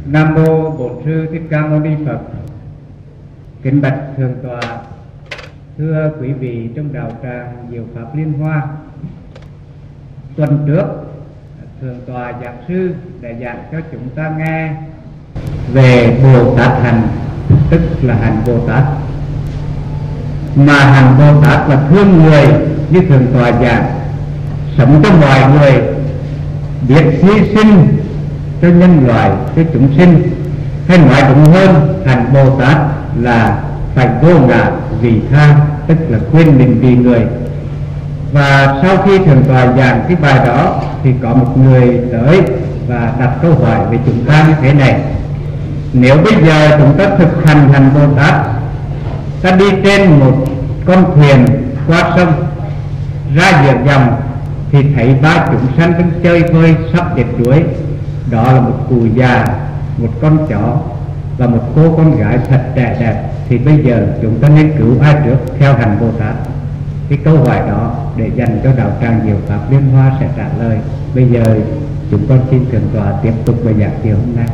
Nam mô Bổn Sư Thích Ca Mâu Ni Phật. Kính bạch thượng tọa, thưa quý vị trong đạo tràng Diệu Pháp Liên Hoa. Tuần trước thượng tọa giảng sư đã giảng cho chúng ta nghe về Bồ Tát hành, tức là hành Bồ Tát. Mà hành Bồ Tát là thương người, như thượng tọa giảng, sống cho mọi người, biết hy sinh cho nhân loại, cho chúng sinh. Hay nói đúng hơn, hành Bồ Tát là phải vô ngã vị tha, tức là quên mình vì người. Và sau khi thượng tọa giảng cái bài đó thì có một người tới và đặt câu hỏi về chúng ta như thế này: nếu bây giờ chúng ta thực hành hành Bồ Tát, ta đi trên một con thuyền qua sông ra giữa dòng thì thấy ba chúng sanh đang chơi vơi sắp chết đuối. Đó là một cụ già, một con chó và một cô con gái thật trẻ đẹp. Thì bây giờ chúng ta nên cứu ai trước theo hành Bồ Tát? Cái câu hỏi đó để dành cho đạo tràng Diệu Pháp Liên Hoa sẽ trả lời. Bây giờ chúng con xin thượng tọa tiếp tục bài giảng chiều hôm nay.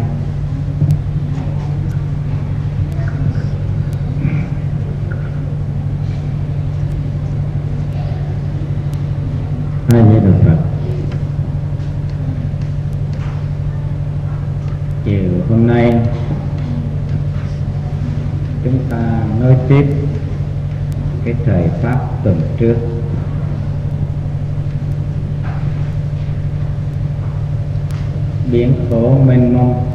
A Di Đà Phật. Chiều hôm nay chúng ta nói tiếp cái thời pháp tuần trước. Biển khổ mênh mông,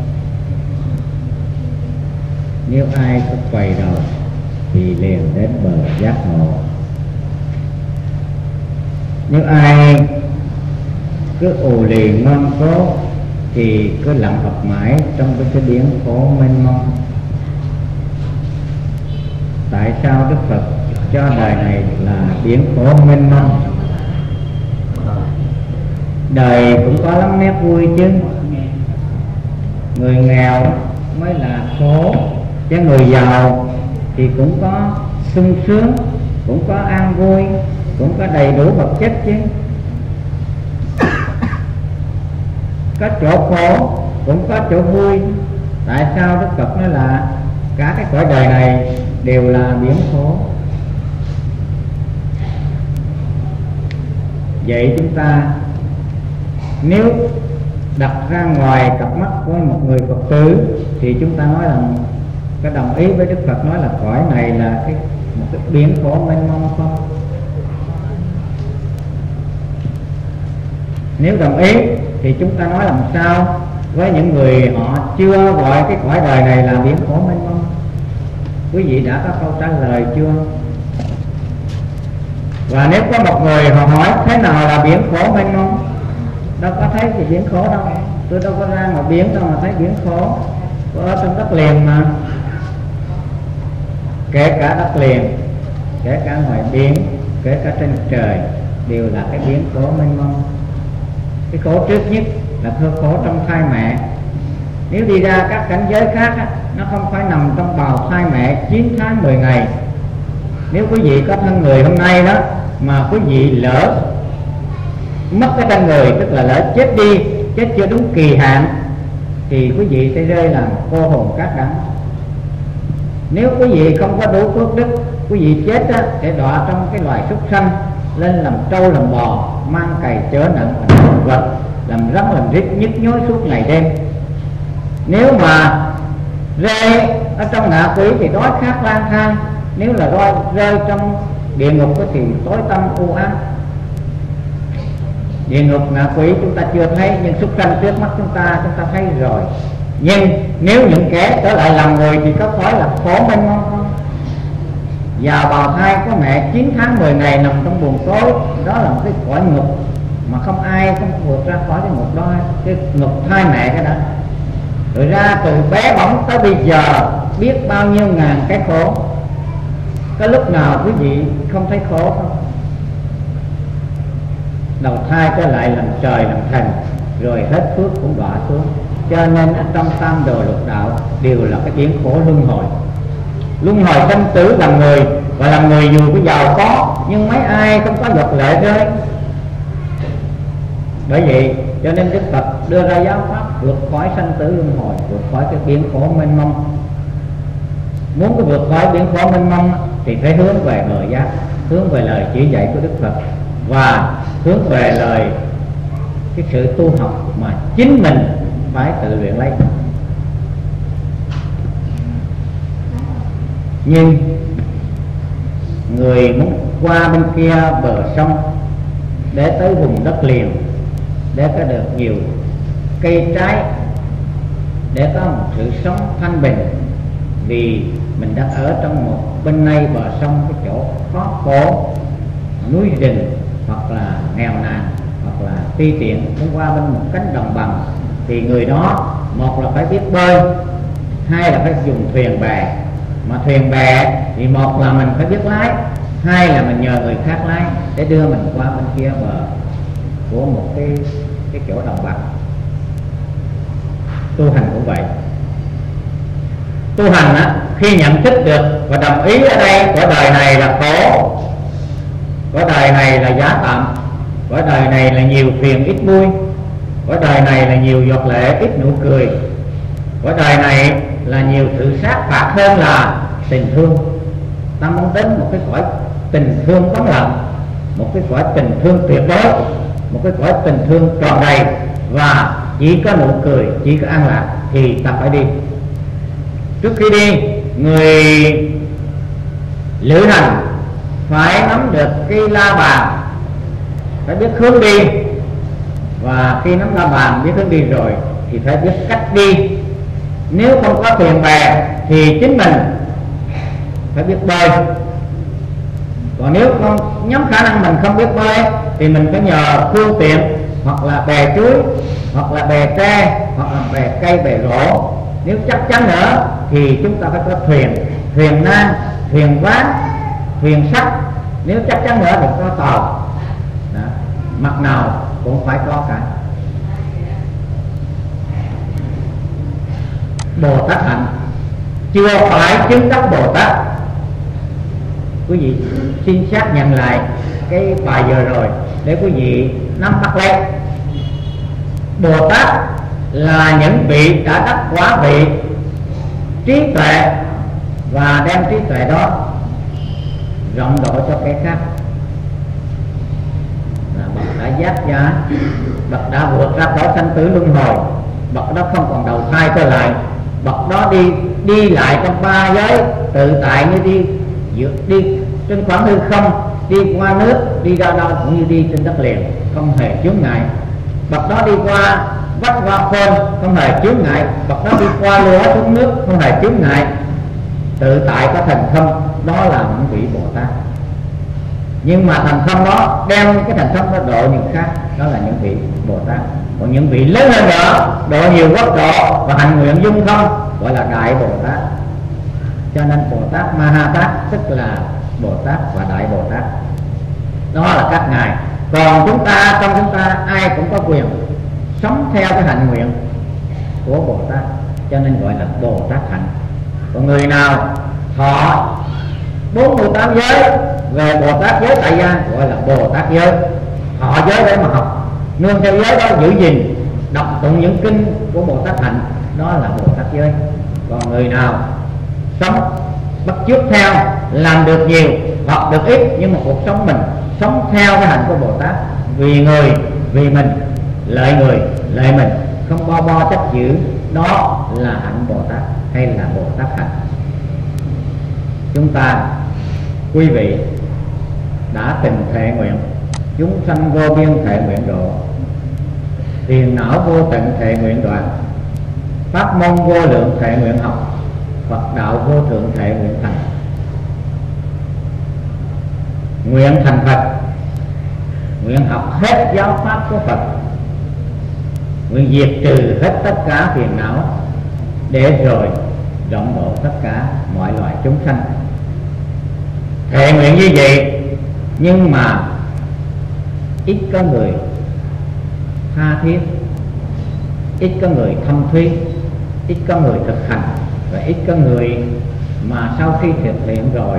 nếu ai có quay đầu thì liền đến bờ giác ngộ. Nếu ai cứ ù lì ngoan cố thì cứ lặn học mãi trong cái biển khổ mênh mông. Tại sao Đức Phật cho đời này là biển khổ mênh mông? Đời cũng có lắm nét vui chứ. Người nghèo mới là khổ, chứ người giàu thì cũng có sung sướng, cũng có an vui, cũng có đầy đủ vật chất chứ. Có chỗ khổ cũng có chỗ vui. Tại sao Đức Phật nói là cả cái cõi đời này đều là biển khổ? Vậy chúng ta nếu đặt ra ngoài cặp mắt của một người Phật tử thì chúng ta nói rằng có đồng ý với Đức Phật nói là cõi này là một cái biển khổ mênh mông không? Nếu đồng ý thì chúng ta nói làm sao với những người họ chưa gọi cái cõi đời này là biển khổ mênh mông? Quý vị đã có câu trả lời chưa? Và nếu có một người họ hỏi thế nào là biển khổ mênh mông, đâu có thấy gì biển khổ đâu. Tôi đâu có ra ngoài biển đâu mà thấy biển khổ. Tôi ở trong đất liền mà. Kể cả đất liền, kể cả ngoài biển, kể cả trên trời đều là cái biển khổ mênh mông. Cái khổ trước nhất là khổ trong thai mẹ. Nếu đi ra các cảnh giới khác á, nó không phải nằm trong bào thai mẹ 9 tháng 10 ngày. Nếu quý vị có thân người hôm nay đó mà quý vị lỡ mất cái thân người, tức là lỡ chết đi, chết chưa đúng kỳ hạn, thì quý vị sẽ rơi làm cô hồn cát đắng. Nếu quý vị không có đủ phước đức, quý vị chết á, sẽ đọa trong cái loài súc sanh, lên làm trâu làm bò, mang cày chở nặng làm vật, làm rắn làm rít, nhức nhối suốt ngày đêm. Nếu mà rơi ở trong ngạ quỷ thì đói khát lang thang. Nếu là rơi trong địa ngục thì tối tăm u ám. Địa ngục ngạ quỷ chúng ta chưa thấy, nhưng súc sanh trước mắt chúng ta thấy rồi. Nhưng nếu những kẻ trở lại làm người thì có phải là khổ mênh mông không? Vào bào thai có mẹ 9 tháng 10 ngày nằm trong buồng tối, đó là một cái cõi ngục mà không ai không vượt ra khỏi cái ngục đó. Cái ngục thai mẹ cái đó. Rồi ra từ bé bỏng tới bây giờ biết bao nhiêu ngàn cái khổ. Có lúc nào quý vị không thấy khổ không? Đầu thai trở lại làm trời làm thần, rồi hết phước cũng đọa xuống. Cho nên ở trong tam đồ lục đạo đều là cái biển khổ luân hồi. Luân hồi sinh tử làm người, và làm người dù có giàu có nhưng mấy ai không có luật lệ rơi. Bởi vậy cho nên Đức Phật đưa ra giáo pháp vượt khỏi sanh tử luân hồi, vượt khỏi cái biển khổ mênh mông. Muốn có vượt khỏi biển khổ mênh mông thì phải hướng về bờ giác, hướng về lời chỉ dạy của Đức Phật và hướng về lời cái sự tu học mà chính mình phải tự luyện lấy. Nhưng người muốn qua bên kia bờ sông để tới vùng đất liền, để có được nhiều cây trái, để có một sự sống thanh bình, vì mình đã ở trong một bên này bờ sông, cái chỗ khó khổ, núi rừng hoặc là nghèo nàn hoặc là ti tiện, muốn qua bên một cánh đồng bằng, thì người đó một là phải biết bơi, hai là phải dùng thuyền bè. Mà thuyền bè thì một là mình phải biết lái, hai là mình nhờ người khác lái để đưa mình qua bên kia bờ của một cái chỗ đồng bằng. Tu hành cũng vậy. Tu hành á, khi nhận thức được và đồng ý ở đây cõi đời này là khổ, cõi đời này là giá tạm, cõi đời này là nhiều phiền ít vui, cõi đời này là nhiều giọt lệ ít nụ cười, cõi đời này là nhiều sự sát phạt hơn là tình thương. Ta muốn đến một cái cõi tình thương vắng lặng, một cái cõi tình thương tuyệt đối, một cái cõi tình thương tròn đầy và chỉ có nụ cười, chỉ có an lạc, thì ta phải đi. Trước khi đi, người lữ hành phải nắm được cái la bàn, phải biết hướng đi, và khi nắm la bàn biết hướng đi rồi thì phải biết cách đi. Nếu không có thuyền bè thì chính mình phải biết bơi, còn nếu không nhóm khả năng mình không biết bơi thì mình phải nhờ phương tiện, hoặc là bè chuối, hoặc là bè tre, hoặc là bè cây, bè rổ. Nếu chắc chắn nữa thì chúng ta phải có thuyền, thuyền nan, thuyền ván, thuyền sắt. Nếu chắc chắn nữa thì có tàu. Đó. Mặt nào cũng phải có cả. Bồ Tát hạnh chưa phải chứng đắc Bồ Tát. Quý vị xin xác nhận lại cái bài vừa rồi để quý vị nắm bắt lấy. Bồ Tát là những vị đã đắc quả vị trí tuệ và đem trí tuệ đó rộng độ cho kẻ khác. Là bậc đã giác giá, bậc đã vượt ra khỏi sanh tử luân hồi, bậc đó không còn đầu thai trở lại, bậc đó đi lại trong ba giới tự tại như đi trên khoảng hư không, đi qua nước, đi ra đâu cũng như đi trên đất liền, không hề chướng ngại. Bậc đó đi qua vách qua phên, không hề chướng ngại. Bậc đó đi qua lúa xuống nước, không hề chướng ngại. Tự tại có thành thông, đó là những vị Bồ Tát. Nhưng mà thành thông đó đem cái thành thông đó độ những khác, đó là những vị Bồ Tát. Còn những vị lớn hơn nữa, độ nhiều quốc độ và hành nguyện dung thông, gọi là Đại Bồ Tát. Cho nên Bồ Tát Ma Ha Tát tức là Bồ Tát và Đại Bồ Tát. Đó là các ngài. Còn chúng ta, trong chúng ta ai cũng có quyền sống theo cái hạnh nguyện của Bồ Tát, cho nên gọi là Bồ Tát hạnh. Còn người nào thọ 48 giới về Bồ Tát giới tại gia gọi là Bồ Tát giới, thọ giới để mà học, nương theo giới đó giữ gìn, đọc tụng những kinh của Bồ Tát hạnh, đó là Bồ Tát giới. Còn người nào sống bắt chước theo, làm được nhiều hoặc được ít, nhưng mà cuộc sống mình sống theo cái hạnh của Bồ Tát, vì người vì mình, lợi người lợi mình, không bo trách giữ, đó là hạnh Bồ Tát hay là Bồ Tát hạnh. Chúng ta quý vị đã từng thệ nguyện chúng sanh vô biên thệ nguyện độ, phiền não vô tận thệ nguyện đoạn, pháp môn vô lượng thệ nguyện học, Phật đạo vô thượng thệ nguyện thành. Nguyện thành Phật, nguyện học hết giáo pháp của Phật, nguyện diệt trừ hết tất cả phiền não, để rồi rộng độ tất cả mọi loài chúng sanh. Thệ nguyện như vậy, nhưng mà ít có người tha thiết, ít có người thâm thúy, ít có người thực hành, và ít có người mà sau khi thực hiện rồi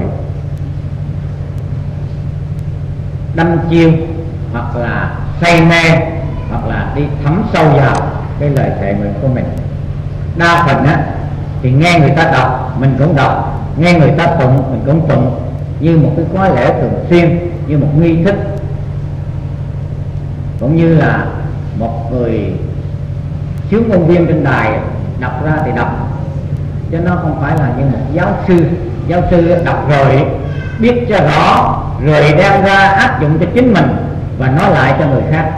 đâm chiêu hoặc là say mê hoặc là đi thấm sâu vào cái lời thệ nguyện của mình. Đa phần á thì nghe người ta đọc mình cũng đọc, nghe người ta tụng mình cũng tụng, như một cái khóa lễ thường xuyên, như một nghi thức, cũng như là một người sướng ngôn viên trên đài đọc ra thì đọc, chứ nó không phải là như một giáo sư đọc rồi biết cho rõ rồi đem ra áp dụng cho chính mình và nói lại cho người khác.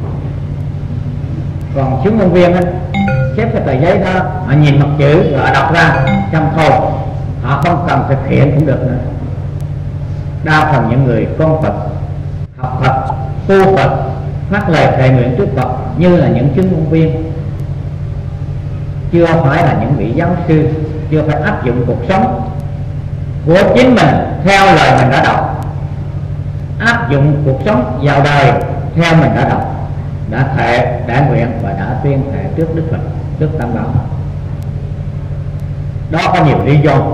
Còn sướng ngôn viên á, xếp cái tờ giấy đó, họ nhìn mặt chữ rồi họ đọc ra trong thôi, họ không cần thực hiện cũng được nữa. Đa phần những người con Phật, học Phật, tu Phật, phát lời thệ nguyện trước Phật như là những chứng ngôn viên, chưa phải là những vị giáo sư, chưa phải áp dụng cuộc sống của chính mình theo lời mình đã đọc, áp dụng cuộc sống vào đời theo mình đã đọc, đã thệ, đã nguyện và đã tuyên thệ trước Đức Phật, trước Tam Bảo. Đó có nhiều lý do,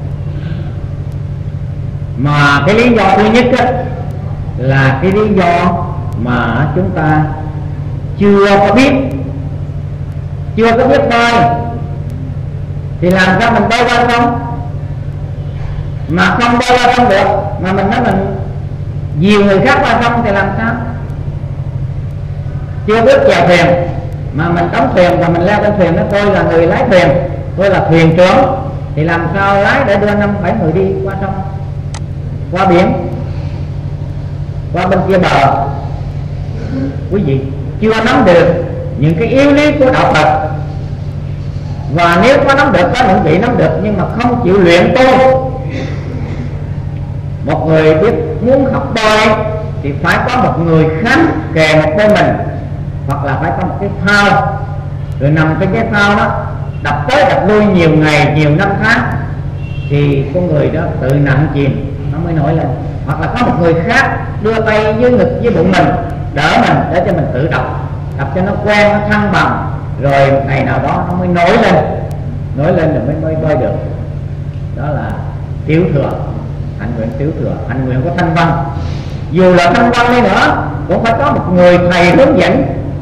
mà cái lý do thứ nhất á, là cái lý do mà chúng ta chưa có biết bơi thì làm sao mình bơi qua sông, mà không bơi qua sông được mà mình nói mình dìu người khác qua sông thì làm sao? Chưa biết chèo thuyền mà mình đóng thuyền và mình leo trên thuyền, đó tôi là người lái thuyền, tôi là thuyền trưởng, thì làm sao lái để đưa 5-7 người đi qua sông, qua biển, qua bên kia bờ? Quý vị chưa nắm được những cái yếu lý của đạo Phật, và nếu có nắm được, có những vị nắm được nhưng mà không chịu luyện tu. Một người biết muốn học bơi thì phải có một người khám kề một bên mình, hoặc là phải có một cái phao, rồi nằm trên cái phao đó đập tới đập lui nhiều ngày, nhiều năm tháng, thì con người đó tự nặng chìm nó mới nổi lên. Hoặc là có một người khác đưa tay dưới ngực với bụng mình đỡ mình để cho mình tự đập cho nó quen, nó thăng bằng, rồi ngày nào đó nó mới nổi lên rồi mới bơi được. Đó là tiểu thừa, hạnh nguyện tiểu thừa, hạnh nguyện của Thanh Văn. Dù là Thanh Văn đi nữa cũng phải có một người thầy hướng dẫn,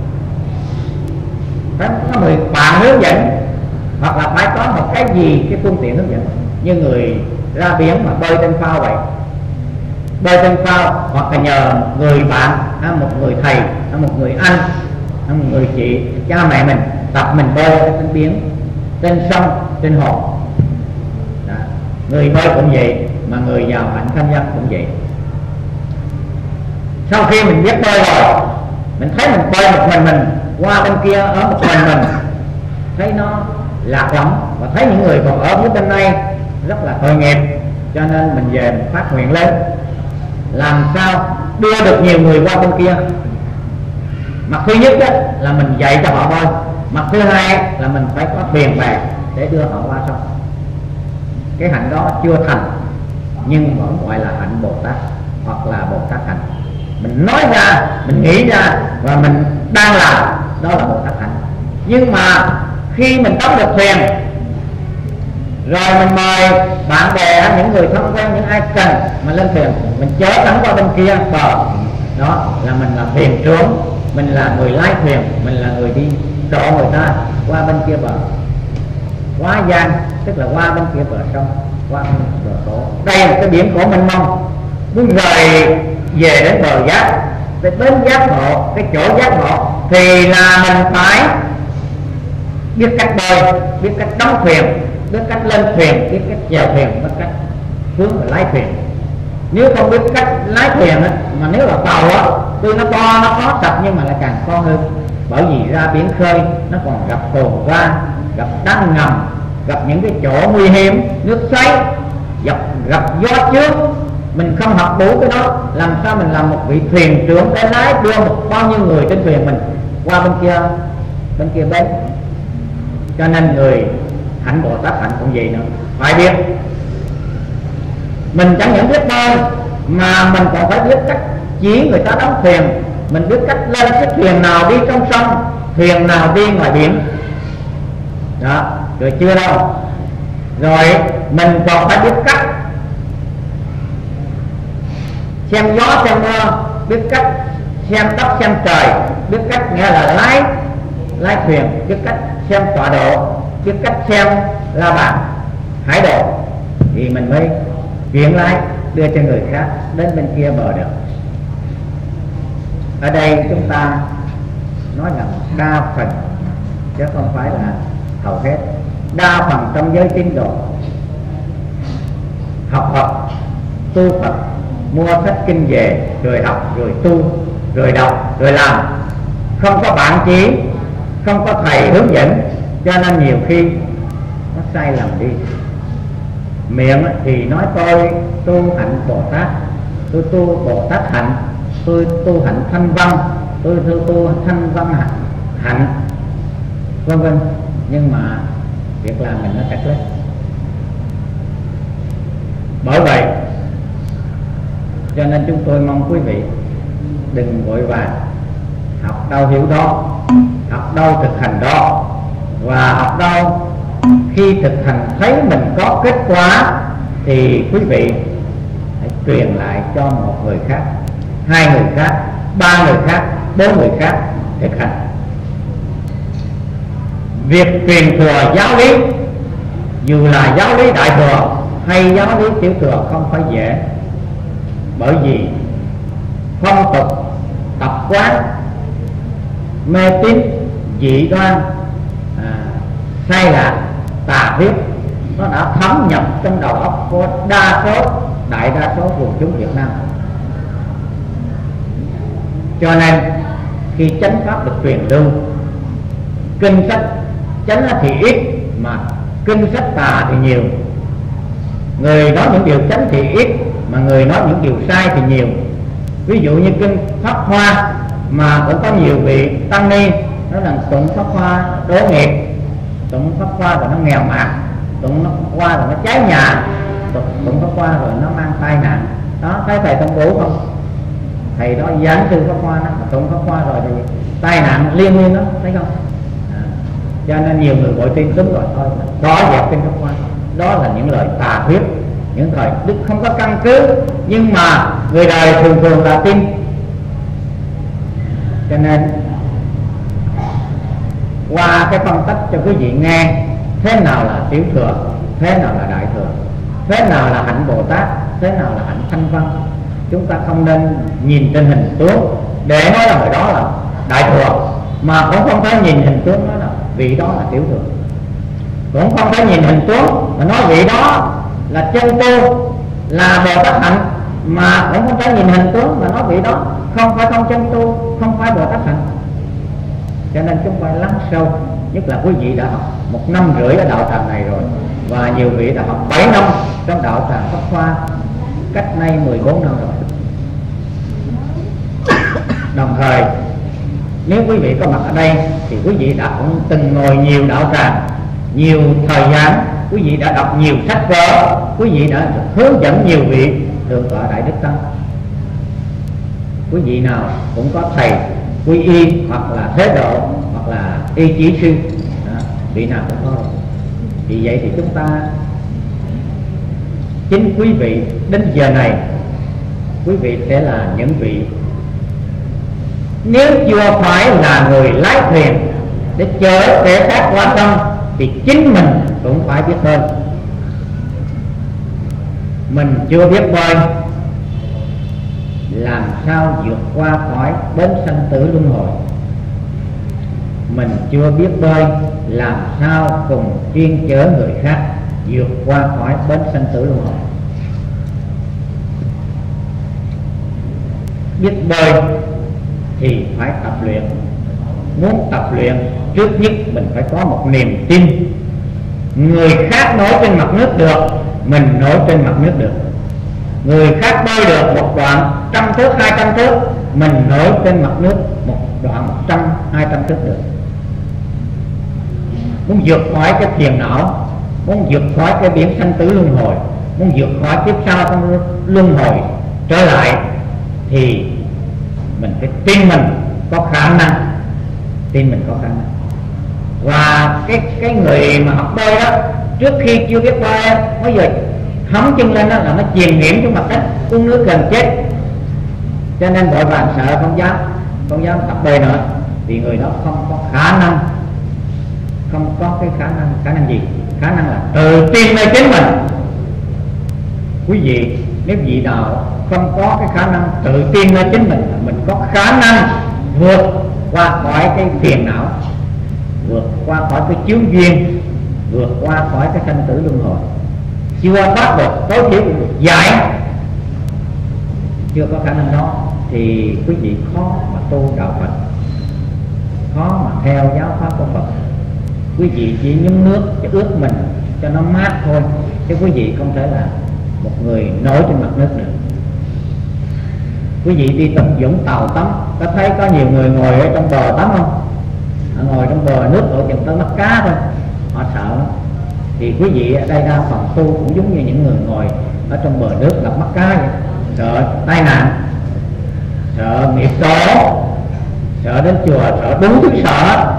phải có người bạn hướng dẫn, hoặc là phải có một cái gì, cái phương tiện hướng dẫn. Như người ra biển mà bơi trên phao vậy, bơi trên phao, hoặc là nhờ một người bạn, một người thầy, một người anh, một người chị, cha mẹ mình tập mình bơi trên biển, trên sông, trên hồ. Đó. Người bơi cũng vậy, mà người giàu hạnh thanh văn cũng vậy. Sau khi mình biết bơi rồi, mình thấy mình bơi một mình qua bên kia ở một mình thấy nó lạc lõng, và thấy những người còn ở phía bên đây rất là tội nghiệp, cho nên mình về mình phát nguyện lên làm sao đưa được nhiều người qua bên kia. Mặt thứ nhất là mình dạy cho họ bơi, mặt thứ hai là mình phải có thuyền bè để đưa họ qua sông. Cái hạnh đó chưa thành nhưng vẫn gọi là hạnh Bồ Tát, hoặc là Bồ Tát hạnh. Mình nói ra, mình nghĩ ra và mình đang làm, đó là Bồ Tát hạnh. Nhưng mà khi mình đóng được thuyền rồi, mình mời bạn bè, những người thân quen, những ai cần mà lên thuyền, mình chở thẳng qua bên kia bờ, đó là mình là thuyền trưởng, mình là người lái thuyền, mình là người đi độ người ta qua bên kia bờ. Quá gian tức là qua bên kia bờ sông, qua bên bờ cổ. Đây là cái biển cổ mênh mông, muốn rời về đến bờ giác, đến bến giác ngộ, cái chỗ giác ngộ, thì là mình phải biết cách bơi, biết cách đóng thuyền, biết cách lên thuyền, biết cách chèo thuyền, biết cách hướng và lái thuyền. Nếu không biết cách lái thuyền á, mà nếu là tàu á, tuy nó to, nó khó sập nhưng mà lại càng khó hơn. Bởi vì ra biển khơi nó còn gặp cồn va, gặp đá ngầm, gặp những cái chỗ nguy hiểm, nước xoáy, gặp gió trước. Mình không học đủ cái đó, làm sao mình làm một vị thuyền trưởng để lái đưa bao nhiêu người trên thuyền mình qua bên kia bến. Cho nên người hạnh Bồ Tát hạnh cũng vậy nữa, phải biết. Mình chẳng những biết bơi mà mình còn phải biết cách chỉ người ta đóng thuyền, mình biết cách lên cái thuyền nào đi trong sông, thuyền nào đi ngoài biển. Đó, rồi chưa đâu. Rồi mình còn phải biết cách xem gió xem mưa, biết cách xem đất xem trời, biết cách nghĩa là lái thuyền, biết cách xem tọa độ, biết cách xem la bàn hải độ, thì mình mới chuyển lái đưa cho người khác đến bên kia bờ được. Ở đây chúng ta nói là đa phần chứ không phải là hầu hết. Đa phần trong giới tín đồ học Phật, tu Phật, mua sách kinh về rồi học, rồi tu, rồi đọc, rồi làm, không có bạn chỉ, không có thầy hướng dẫn, cho nên nhiều khi nó sai lầm đi. Miệng thì nói tôi tu hạnh Bồ Tát, tôi tu Bồ Tát hạnh, tôi tu hạnh thanh văn, tôi tu thanh văn hạnh, vân vân, nhưng mà việc làm mình nó trật lắm. Bởi vậy cho nên chúng tôi mong quý vị đừng vội vàng, học đâu hiểu đó, học đâu thực hành đó, và học đâu khi thực hành thấy mình có kết quả thì quý vị hãy truyền lại cho một người khác, 2 người khác, 3 người khác, 4 người khác thực hành. Việc truyền thừa giáo lý, dù là giáo lý đại thừa hay giáo lý tiểu thừa, không phải dễ, bởi vì phong tục, tập quán, mê tín, dị đoan, sai lạc, tà huyết nó đã thấm nhập trong đầu óc của đại đa số quần chúng Việt Nam. Cho nên khi chánh pháp được truyền lưu, kinh sách chánh thì ít mà kinh sách tà thì nhiều. Người nói những điều chánh thì ít mà người nói những điều sai thì nhiều. Ví dụ như kinh Pháp Hoa mà cũng có nhiều vị tăng ni nói rằng tụng Pháp Hoa đố nghiệp, tụng Pháp Hoa rồi nó nghèo mạt, tụng Pháp Hoa rồi nó cháy nhà, tụng Pháp Hoa rồi nó mang tai nạn. Đó, thấy thầy Tông Bửu không? Thầy đó giảng sư Pháp Hoa đó, tụng Pháp Hoa rồi thì tai nạn liên miên đó, thấy không? Cho nên nhiều người bội tin, đúng rồi, thôi đó dẹp kinh Pháp Hoa. Đó là những lời tà huyết, những thời đức không có căn cứ, nhưng mà người đời thường thường là tin. Cho nên qua cái phân tích cho quý vị nghe thế nào là tiểu thừa, thế nào là đại thừa, thế nào là hạnh Bồ Tát, thế nào là hạnh thanh văn. Chúng ta không nên nhìn trên hình tướng để nói là người đó là đại thừa, mà cũng không phải nhìn hình tướng đó là vị đó là tiểu thừa, cũng không phải nhìn hình tướng mà nói vị đó là chân tu, là Bồ Tát hạnh, mà cũng không phải nhìn hình tướng mà nói vị đó không phải không chân tu, không phải Bồ Tát hạnh. Cho nên chúng phải lắng sâu, nhất là quý vị đã học 1 năm rưỡi ở đạo tràng này rồi, và nhiều vị đã học 7 năm trong đạo tràng Pháp Hoa, cách nay 14 năm rồi. Đồng thời nếu quý vị có mặt ở đây thì quý vị đã cũng từng ngồi nhiều đạo tràng, nhiều thời gian, quý vị đã đọc nhiều sách vở, quý vị đã hướng dẫn nhiều vị thượng tọa Đại Đức Tăng. Quý vị nào cũng có thầy quy y hoặc là thế độ hoặc là y chỉ sư đó, vị nào cũng có. Vì vậy thì chúng ta, chính quý vị đến giờ này quý vị sẽ là những vị, nếu chưa phải là người lái thuyền để chở kẻ khác qua sông thì chính mình cũng phải biết bơi. Mình chưa biết bơi, làm sao vượt qua khỏi bến sanh tử luân hồi? Mình chưa biết bơi, làm sao cùng chuyên chở người khác vượt qua khỏi bến sanh tử luân hồi? Biết bơi thì phải tập luyện. Muốn tập luyện, trước nhất mình phải có một niềm tin. Người khác nổi trên mặt nước được, mình nổi trên mặt nước được. Người khác bơi được một đoạn 100 thước, 200 thước, mình nổi trên mặt nước một đoạn 100, 200 thước được. Muốn vượt khỏi cái phiền não, muốn vượt khỏi cái biển sanh tử luân hồi, muốn vượt khỏi kiếp sau trong luân hồi trở lại, thì mình phải tin mình có khả năng, tin mình có khả năng. Và cái người mà học bơi đó, trước khi chưa biết bơi, bây giờ hóng chân lên đó là nó chìm nghiễm trong mặt đất, uống nước gần chết. Cho nên vội vàng sợ không dám tập bơi nữa. thì người đó không có khả năng, không có cái khả năng gì? Khả năng là tự tin nơi chính mình. Quý vị, nếu vị nào không có cái khả năng tự tin nơi chính mình có khả năng vượt qua khỏi cái phiền não, vượt qua khỏi cái chướng duyên, vượt qua khỏi cái sanh tử luân hồi, chưa bắt được tối thiểu cũng được giải, chưa có khả năng đó thì quý vị khó mà tu đạo Phật, khó mà theo giáo pháp của Phật. Quý vị chỉ nhúng nước cho ướt mình cho nó mát thôi, chứ quý vị không thể là một người nổi trên mặt nước được. Quý vị đi tận dụng tàu tắm, có thấy có nhiều người ngồi ở trong bờ tắm không? Họ ngồi trong bờ nước ở chừng tới mắt cá thôi, họ sợ lắm. Thì quý vị ở đây đa phần tu cũng giống như những người ngồi ở trong bờ nước gặp mắt cá vậy, sợ tai nạn, sợ nghiệp tổ, sợ đến chùa, sợ đúng thứ sợ.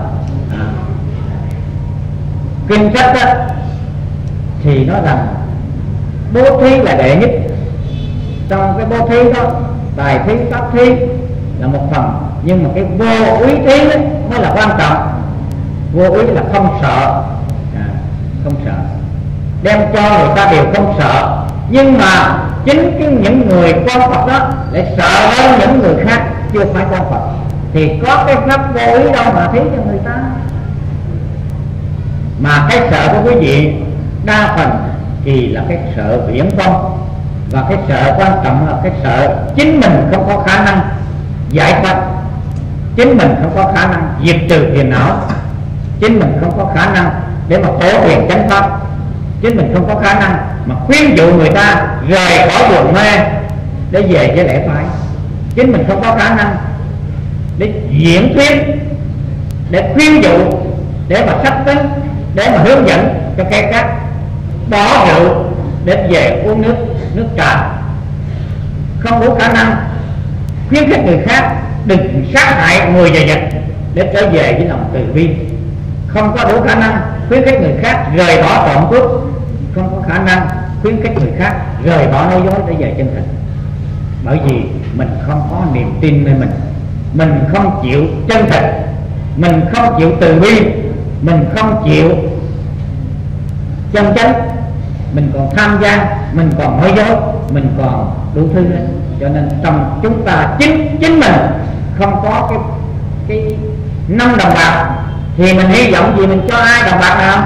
Kinh sách đó thì nói rằng bố thí là đệ nhất. Trong cái bố thí đó, tài thí, pháp thí là một phần, nhưng mà cái vô úy thí mới là quan trọng. Vô úy là không sợ, không sợ, đem cho người ta đều không sợ, nhưng mà chính những người con Phật đó lại sợ hơn những người khác chưa phải con Phật, thì có cái pháp vô úy đâu mà thí cho người ta. Mà cái sợ của quý vị đa phần thì là cái sợ viễn vông, và cái sợ quan trọng là cái sợ chính mình không có khả năng giải thoát, chính mình không có khả năng diệt trừ phiền não, chính mình không có khả năng để mà phổ truyền chánh pháp, chính mình không có khả năng mà khuyến dụ người ta rời khỏi buồn mê để về với lẽ phải, chính mình không có khả năng để diễn thuyết, để khuyến dụ, để mà sách tính, để mà hướng dẫn cho cái khác bỏ rượu để về uống nước trà, không đủ khả năng khuyến khích người khác đừng sát hại người và vật để trở về với lòng từ bi, không có đủ khả năng khuyến khích người khác rời bỏ trộm cướp, không có khả năng khuyến khích người khác rời bỏ nói dối để về chân thành. Bởi vì mình không có niềm tin nơi mình không chịu chân thành, mình không chịu từ bi, mình không chịu chân chánh, mình còn tham gia, mình còn nói dối, mình còn đủ thứ nữa. Cho nên trong chúng ta chính mình không có cái 5 đồng bạc thì mình hy vọng gì mình cho ai đồng bạc nào?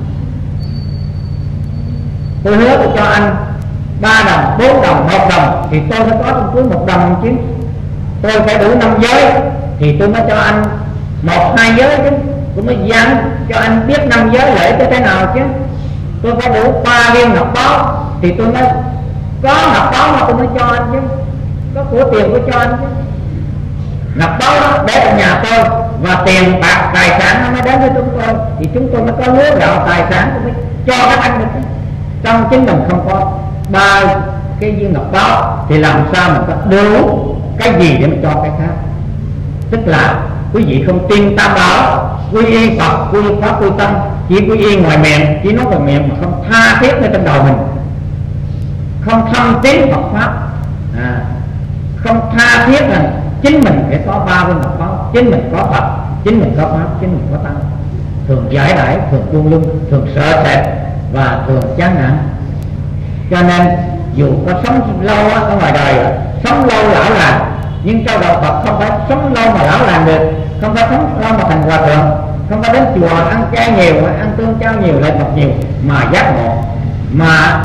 Tôi hứa tôi cho anh 3 đồng, 4 đồng, 1 đồng thì tôi phải có trong túi 1 đồng chứ. Tôi phải đủ 5 giới thì tôi mới cho anh 1, 2 giới chứ. Tôi mới dám cho anh biết 5 giới lễ như thế nào chứ. Tôi phải đủ 3 viên ngọc báo thì tôi mới có ngọc báo mà tôi mới cho anh chứ. Có của tiền tôi cho anh chứ. Ngọc báo đó để ở nhà tôi và tiền bạc tài sản nó mới đến với chúng tôi, thì chúng tôi mới có lúa gạo tài sản tôi mới cho các anh được. Trong chính mình không có 3 cái viên ngọc báo thì làm sao mình có đủ cái gì để mà cho cái khác? Tức là quý vị không tin Tam Bảo, quy y Phật, quy y Pháp, quy Tăng, chỉ quy y ngoài miệng, chỉ nói ngoài miệng mà không tha thiết ở trong đầu mình, không thâm tín Phật pháp, không tha thiết là chính mình phải có 3 viên ngọc báo, chính mình có Phật, chính mình có Pháp, chính mình có Tăng, thường giải đãi, thường buông lung, thường sợ sệt và thường chán nản. Cho nên dù có sống lâu ở ngoài đời, sống lâu lão làng, nhưng trong đạo Phật không phải sống lâu mà lão làng được, không phải sống lâu mà thành hòa thượng, không phải đến chùa ăn chay nhiều, ăn cơm cháo nhiều, lại Phật nhiều mà giác ngộ, mà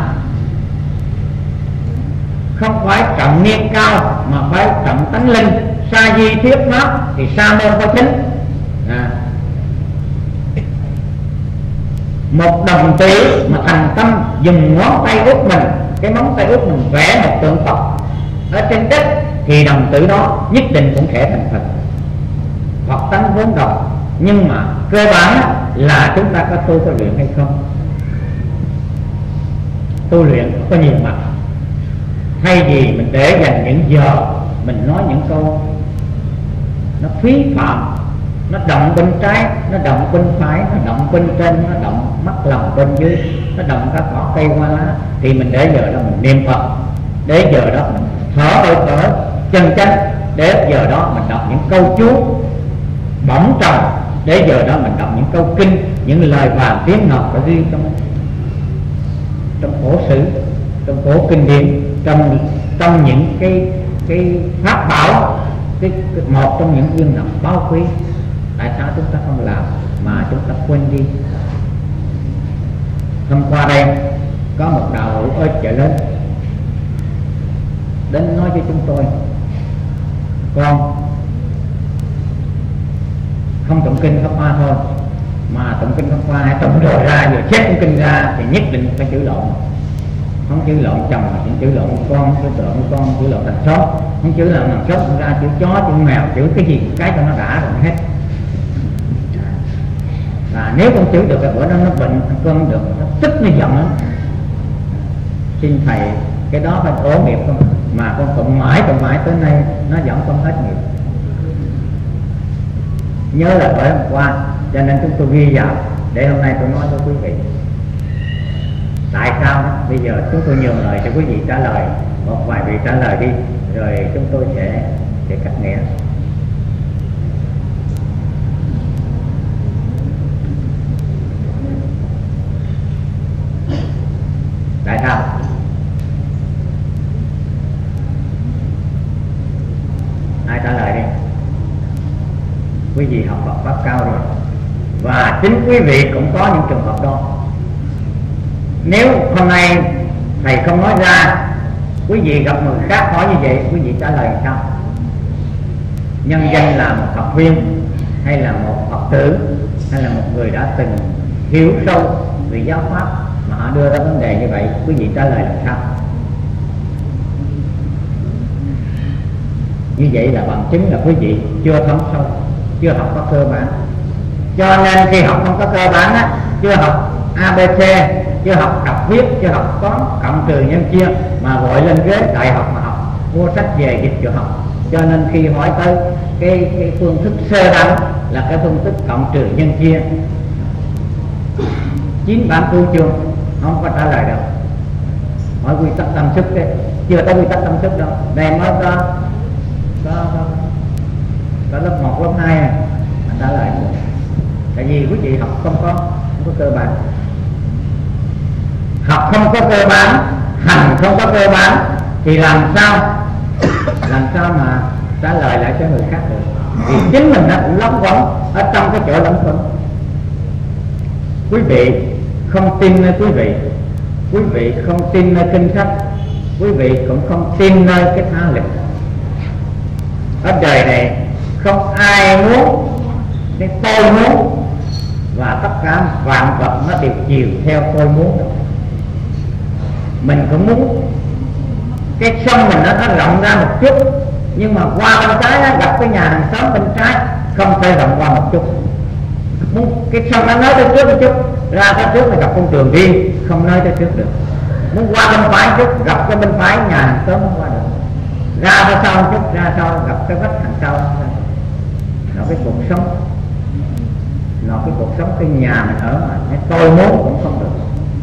không phải trọng niên cao mà phải trọng tánh linh, sa di thuyết pháp thì sa môn có thính. Một đồng tỷ mà thành tâm dùng ngón tay út mình, cái móng tay út mình vẽ một tượng Phật ở trên đất thì đồng tử đó nhất định cũng sẽ thành Phật. Phật tánh vốn đồng, nhưng mà cơ bản là chúng ta có tu có luyện hay không. Tu luyện có nhiều mặt. Thay vì mình để dành những giờ mình nói những câu nó phí phạm, nó động bên trái, nó động bên phải, nó động bên trên, nó động mắt lòng bên dưới, nó động các cỏ cây hoa lá, thì mình để giờ đó mình niệm Phật, để giờ đó mình thở hơi thở chân chánh, để giờ đó mình đọc những câu chú bỏng trầm, để giờ đó mình đọc những câu kinh, những lời vàng tiếng ngọc có riêng trong cổ sử, trong cổ kinh điển, trong những cái pháp bảo, một trong những viên ngọc báo quý. Tại sao chúng ta không làm mà chúng ta quên đi? Hôm qua đây có một đạo hữu ở chợ lớn đến nói với chúng tôi: con không tụng kinh Pháp Hoa thôi, mà tụng kinh Pháp Hoa hãy tụng rồi ra, vừa xét tụng kinh ra thì nhất định phải chữ lộn. Không chữ lộn chồng mà chỉ chữ lộn con, chữ lộn con, chữ lộn thằng xóm. Không chữ lộn thằng xóm ra chữ chó, chữ mèo, chữ cái gì cái cho nó đã rồi hết. Và nếu con chữ được cái bữa đó nó bệnh, con không được, nó tức nó giận lắm. Xin thầy cái đó phải ổn nghiệp không? Mà con tụng mãi tới nay nó vẫn không hết nghiệp. Nhớ là tối hôm qua, cho nên chúng tôi ghi vào để hôm nay tôi nói với quý vị. Tại sao đó? Bây giờ chúng tôi nhường lời cho quý vị trả lời, một vài vị trả lời đi, rồi chúng tôi sẽ cắt nghĩa. Tại sao? Ai trả lời đi. Quý vị học Phật pháp cao rồi, và chính quý vị cũng có những trường hợp đó. Nếu hôm nay thầy không nói ra, quý vị gặp người khác hỏi như vậy, quý vị trả lời sao? Nhân danh là một học viên, hay là một Phật tử, hay là một người đã từng hiểu sâu về giáo pháp mà họ đưa ra vấn đề như vậy, quý vị trả lời làm sao? Như vậy là bằng chứng là quý vị chưa thấm sâu, chưa học có cơ bản. Cho nên khi học không có cơ bản á, chưa học ABC, chưa học đọc viết, chưa học toán cộng trừ nhân chia, mà gọi lên ghế đại học mà học, mua sách về dịch cho học. Cho nên khi hỏi tới cái phương thức sơ đẳng là cái phương thức cộng trừ nhân chia, 9 bản cứu chương không có trả lời đâu. Hỏi quy tắc tâm sức đấy, chưa tới quy tắc tâm sức đâu. Đây mới có lớp 1, lớp 2 anh trả lời được. Tại vì quý vị học không có cơ bản. Học không có cơ bản, hành không có cơ bản, thì làm sao mà trả lời lại cho người khác được? Vì chính mình đã cũng lóng quẩn ở trong cái chỗ lóng quẩn. Quý vị không tin nơi quý vị không tin nơi kinh sách, quý vị cũng không tin nơi cái tha lịch. Ở đời này không ai muốn cái tôi muốn, và tất cả vạn vật nó đều chiều theo tôi muốn đâu. Mình cũng muốn cái sông mình nó rộng ra một chút, nhưng mà qua bên trái nó gặp cái nhà hàng xóm bên trái không thể rộng qua một chút. Muốn cái sông nó nói tới trước một chút, ra tới trước là gặp con đường đi, không nói tới trước được. Muốn qua bên phải chút, gặp cái bên phải nhà hàng xóm không qua được. Ra tới sau chút, ra sau gặp cái vách hàng sau. Nó cái cuộc sống, cái nhà mình ở mà tôi muốn cũng không được.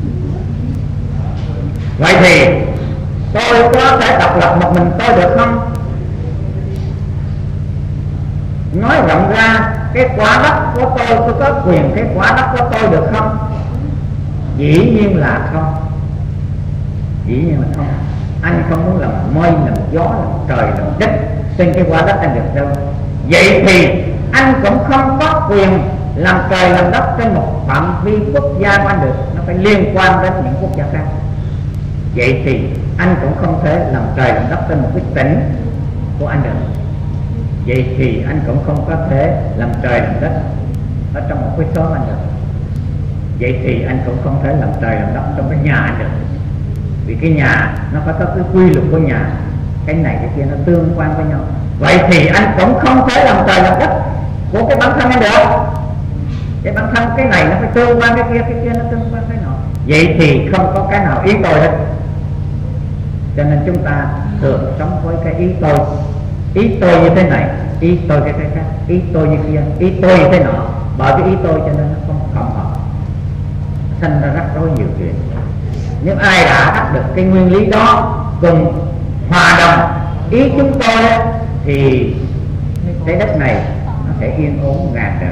Vậy thì tôi có thể độc lập một mình tôi được không? Nói rộng ra, cái quả đất của tôi có quyền cái quả đất của tôi được không? Dĩ nhiên là không. Anh không muốn làm mây, làm gió, làm trời, làm đất trên cái quả đất anh được đâu. Vậy thì anh cũng không có quyền làm trời làm đất trên một phạm vi quốc gia của anh được. Nó phải liên quan đến những quốc gia khác. Vậy thì anh cũng không thể làm trời làm đất trên một cái tỉnh của anh được. Vậy thì anh cũng không có thể làm trời làm đất ở trong một cái xóm anh được. Vậy thì anh cũng không thể làm trời làm đất trong cái nhà anh được. Vì cái nhà nó phải có cái quy luật của nhà, cái này cái kia nó tương quan với nhau. Vậy thì anh cũng không thể làm trời làm đất của cái bản thân anh được. Cái bản thân cái này nó phải tương quan cái kia nó tương quan cái nọ. Vậy thì không có cái nào ý tôi hết. Cho nên chúng ta thường sống với cái ý tôi như thế này, ý tôi cái khác, ý tôi như kia, ý tôi như thế nọ. Bởi cái ý tôi cho nên nó không cộng hợp, sinh ra rắc rối nhiều chuyện. Nếu ai đã đắc được cái nguyên lý đó cùng hòa đồng ý chúng tôi thì trái đất này nó sẽ yên ổn ngàn đời.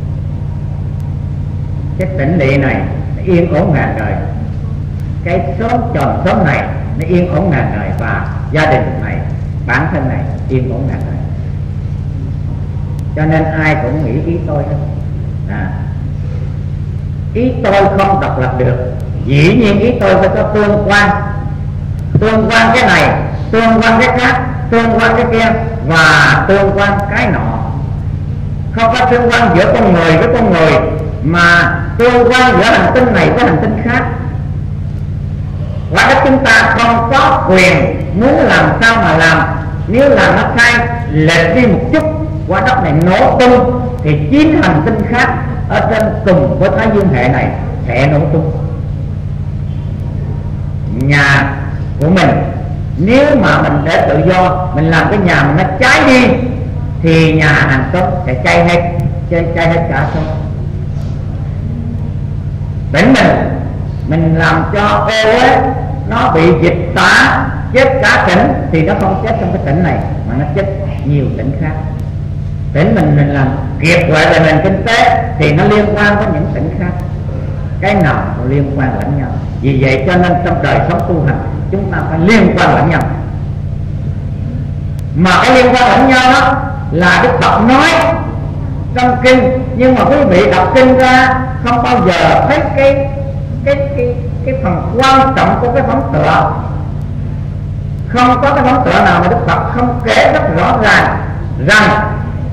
Cái tỉnh lỵ này nó yên ổn ngàn đời, cái xóm tròn xóm này nó yên ổn ngàn đời, và gia đình này, bản thân này yên ổn ngàn đời. Cho nên ai cũng nghĩ ý tôi đó. Ý tôi không độc lập được, dĩ nhiên ý tôi phải có tương quan. Tương quan cái này, tương quan cái khác, tương quan cái kia, và tương quan cái nọ. Không có tương quan giữa con người với con người, mà tương quan giữa hành tinh này với hành tinh khác. Và đó chúng ta không có quyền muốn làm sao mà làm. Nếu làm nó sai lệch đi một chút, quả đất này nổ tung, thì 9 hành tinh khác ở trên cùng với thái dương hệ này sẽ nổ tung. Nhà của mình, nếu mà mình để tự do, mình làm cái nhà mà nó cháy đi, thì nhà hàng xóm sẽ cháy hết cả xóm. Tỉnh mình làm cho ô ấy, nó bị dịch tả chết cả tỉnh, thì nó không chết trong cái tỉnh này, mà nó chết nhiều tỉnh khác. Tỉnh mình làm kiệt quệ về nền kinh tế thì nó liên quan với những tỉnh khác, cái nào cũng liên quan lẫn nhau. Vì vậy cho nên trong đời sống tu hành chúng ta phải liên quan lẫn nhau. Mà cái liên quan lẫn nhau đó là Đức Phật nói trong kinh, nhưng mà quý vị đọc kinh ra không bao giờ thấy cái phần quan trọng của cái phẩm tựa. Không có cái phẩm tựa nào mà Đức Phật không kể rất rõ ràng rằng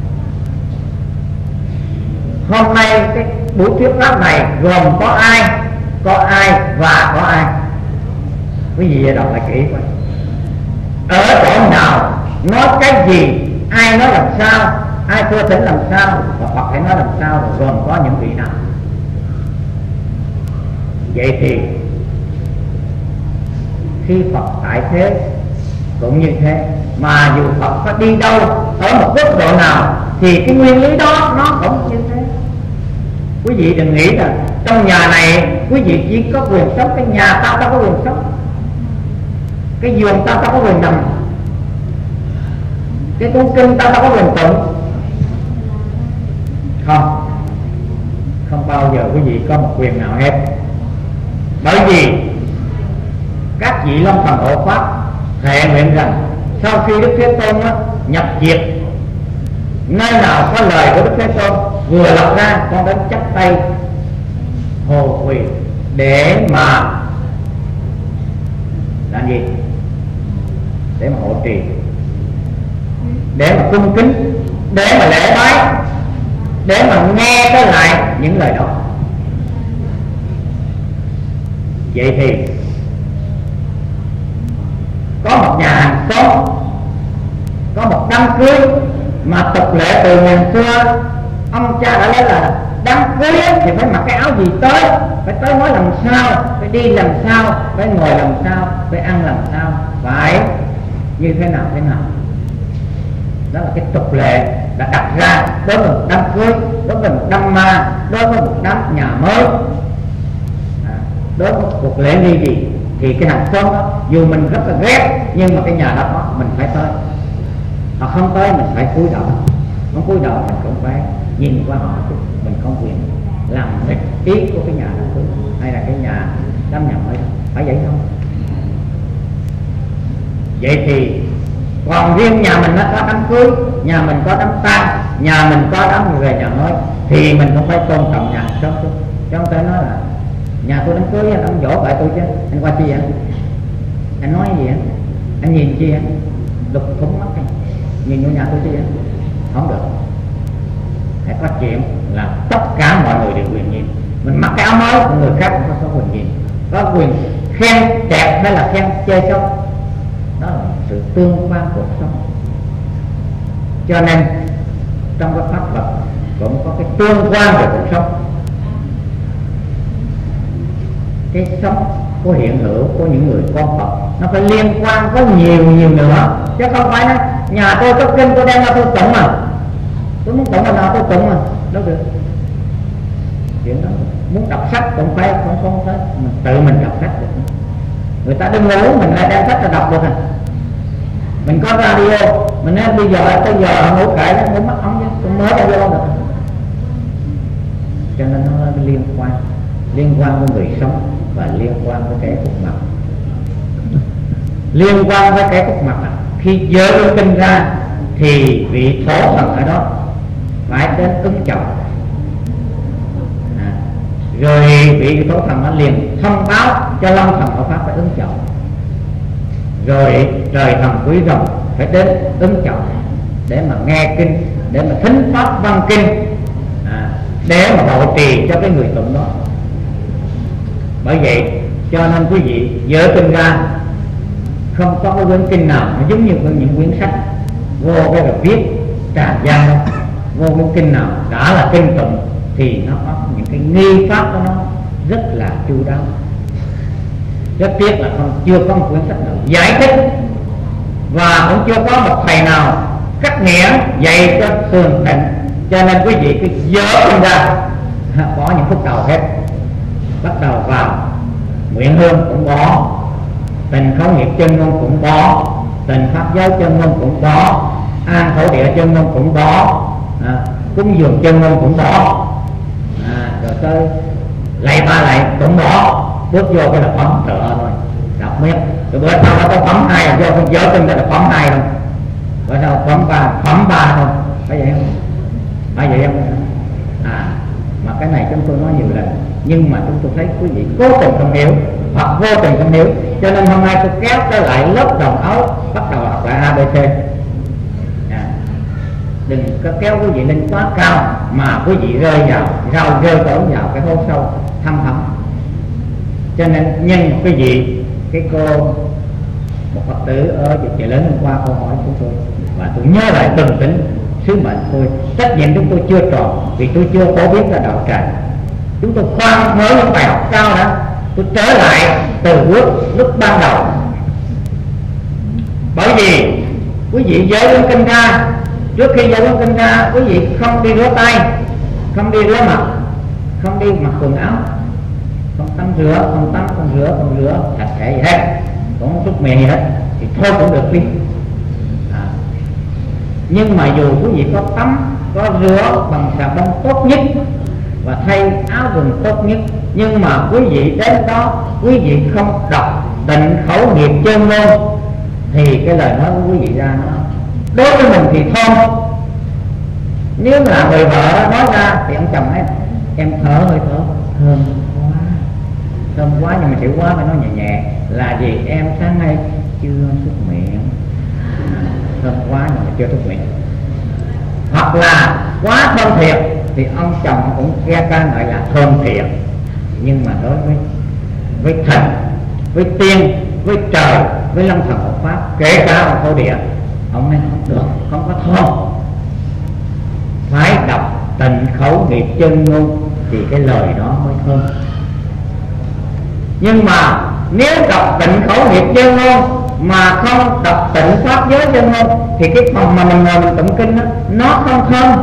hôm nay cái buổi thuyết pháp này gồm có ai và có ai. Quý vị đọc lại kỹ quá. Ở chỗ nào nói cái gì, ai nói làm sao, ai thưa thỉnh làm sao, và Phật phải nói làm sao, rồi gồm có những vị nào. Vậy thì khi Phật tại thế cũng như thế, mà dù Phật có đi đâu ở một quốc độ nào thì cái nguyên lý đó nó cũng như thế. Quý vị đừng nghĩ là trong nhà này quý vị chỉ có quyền sống, cái nhà ta có quyền sống, cái giường ta có quyền nằm, cái cuốn kinh ta có quyền tụng. Không bao giờ quý vị có một quyền nào hết. Bởi vì các vị Long Thần Hộ Pháp thệ nguyện rằng sau khi Đức Thế Tôn nhập diệt, nơi nào có lời của Đức Thế Tôn vừa lọc ra, con đến chắp tay hồ quỳ để mà làm gì? Để mà hộ trì, để mà cung kính, để mà lễ bái, để mà nghe tới lại những lời đó. Vậy thì có một nhà hàng xóm, có một đám cưới mà tục lệ từ ngàn xưa ông cha đã nói là đám cưới thì phải mặc cái áo gì tới, phải tới nói làm sao, phải đi làm sao, phải ngồi làm sao, phải ăn làm sao, phải như thế nào. Đó là cái tục lệ đã đặt ra đối với một đám cưới, đối với một đám ma, đối với một đám nhà mới, đối với một cuộc lễ nghi gì. Thì cái hàng xóm đó dù mình rất là ghét, nhưng mà cái nhà đó mình phải tới. Họ không tới mình phải cúi đầu, không cúi đầu mình cũng phải nhìn qua họ, mình không quyền làm nghịch ý của cái nhà đó hay là cái nhà đám nhà mới, phải vậy không? Vậy thì còn riêng nhà mình nó có đám cưới, nhà mình có đám tang, nhà mình có đám người về nhà mới, thì mình cũng phải tôn trọng nhà xóm chứ không thể nói là nhà tôi đám cưới anh dỗ lại tôi chứ anh qua chi vậy, anh nói gì anh nhìn chi anh đục thúng mắt anh nhìn vô nhà tôi chi anh, không được. Phải có chuyện là tất cả mọi người đều quyền nhìn. Mình mặc cái áo mới, người khác cũng có quyền nhìn, có quyền khen đẹp hay là khen chê xấu. Đó là sự tương quan cuộc sống. Cho nên trong cái pháp Phật cũng có cái tương quan về cuộc sống. Cái sống của hiện hữu của những người con Phật nó phải liên quan có nhiều nữa, chứ không phải nói nhà tôi có kinh tôi đem ra tôi tụng mà, tôi muốn tụng là nào tôi tụng mà đâu được. Chuyện đó muốn đọc sách cũng phải không tới mình tự mình đọc sách được. Người ta đừng ngủ mình lại đem sách ra đọc được à. Mình có radio mình nói bây giờ tới giờ họ ngủ kệ nó ngủ mất ống chứ tôi mới đã vô nữa. Cho nên nó liên quan với người sống và liên quan với kẻ cục mặt. Liên quan với kẻ cục mặt khi dỡ luân kinh ra thì vị thổ thần ở đó phải đến ứng chồng, rồi vị thổ thần nó liền thông báo cho long thần hộ pháp phải ứng chồng, rồi trời thần quý rồng phải đến ứng chồng để mà nghe kinh, để mà thính pháp văn kinh, để mà hộ trì cho cái người tụng đó. Bởi vậy cho nên quý vị dỡ kinh ra không có cái quyển kinh nào nó giống như những quyển sách vô cái là viết tràn gian đâu. Vô cái kinh nào đã là kinh tụng thì nó có những cái nghi pháp của nó rất là chu đáo. Rất tiếc là chưa có một quyển sách nào giải thích, và cũng chưa có một thầy nào cắt nghĩa dạy cho tường tận. Cho nên quý vị cứ dỡ kinh ra, có những phút đầu hết, bắt đầu vào nguyện hương cũng bỏ, tình khẩu nghiệp chân ngôn cũng bỏ, tình pháp giới chân ngôn cũng bỏ, an thổ địa chân ngôn cũng bỏ, cúng dường chân ngôn cũng bỏ, rồi tới lạy ba lạy cũng bỏ. Bước vô cái là phẩm tựa thôi, đọc miết. Rồi bữa sau nó có phẩm 2 rồi vô không dỡ kinh ra là phẩm 2 thôi, bữa sau phẩm 3 thôi. Phải vậy không? Phải vậy không? Mà cái này chúng tôi nói nhiều lần, nhưng mà chúng tôi thấy quý vị cố tình không hiểu hoặc vô tình không hiểu, cho nên hôm nay tôi kéo trở lại lớp đồng ấu, bắt đầu học lại ABC. Đừng có kéo quý vị lên quá cao mà quý vị rơi tổn vào cái hố sâu thâm thẳm. Cho nên nhân quý vị, cái cô một Phật tử ở chợ lớn hôm qua câu hỏi chúng tôi, và tôi nhớ lại từng tính sứ mệnh tôi, trách nhiệm chúng tôi chưa tròn vì tôi chưa phổ biến ra đạo tràng. Chúng tôi khoan mới những bài học cao đó, tôi trở lại từ lúc ban đầu. Bởi vì quý vị dỡ luân kinh ra, trước khi dỡ luân kinh ra quý vị không đi rửa tay, không đi rửa mặt, không đi mặc quần áo, không tắm rửa, không rửa sạch sẽ gì hết, cũng không xúc miệng gì hết, thì thôi cũng được đi. Nhưng mà dù quý vị có tắm, có rửa bằng xà bông tốt nhất và thay áo quần tốt nhất, nhưng mà quý vị đến đó quý vị không đọc tịnh khẩu nghiệp chân ngôn thì cái lời nói của quý vị ra nó đối với mình thì thơm. Nếu là người vợ nói ra thì ông chồng ấy, em thở hơi thở thơm quá, nhưng mà chịu quá phải nói nhẹ nhẹ là gì? Em sáng nay chưa xúc miệng, thơm quá nhưng mà chưa xúc miệng. Hoặc là quá thơm thiệt thì ông chồng cũng nghe ca gọi là thơm thiệt. Nhưng mà đối với thần, với tiên, với trời, với long thần hộ pháp, kể cả ông thổ địa, ông ấy không được, không có thơm. Phải đọc tịnh khẩu nghiệp chân ngôn thì cái lời đó mới thơm. Nhưng mà nếu đọc tịnh khẩu nghiệp chân ngôn mà không đọc tịnh pháp giới chân ngôn thì cái phòng mà mình ngồi mình tụng kinh đó, nó không thơm.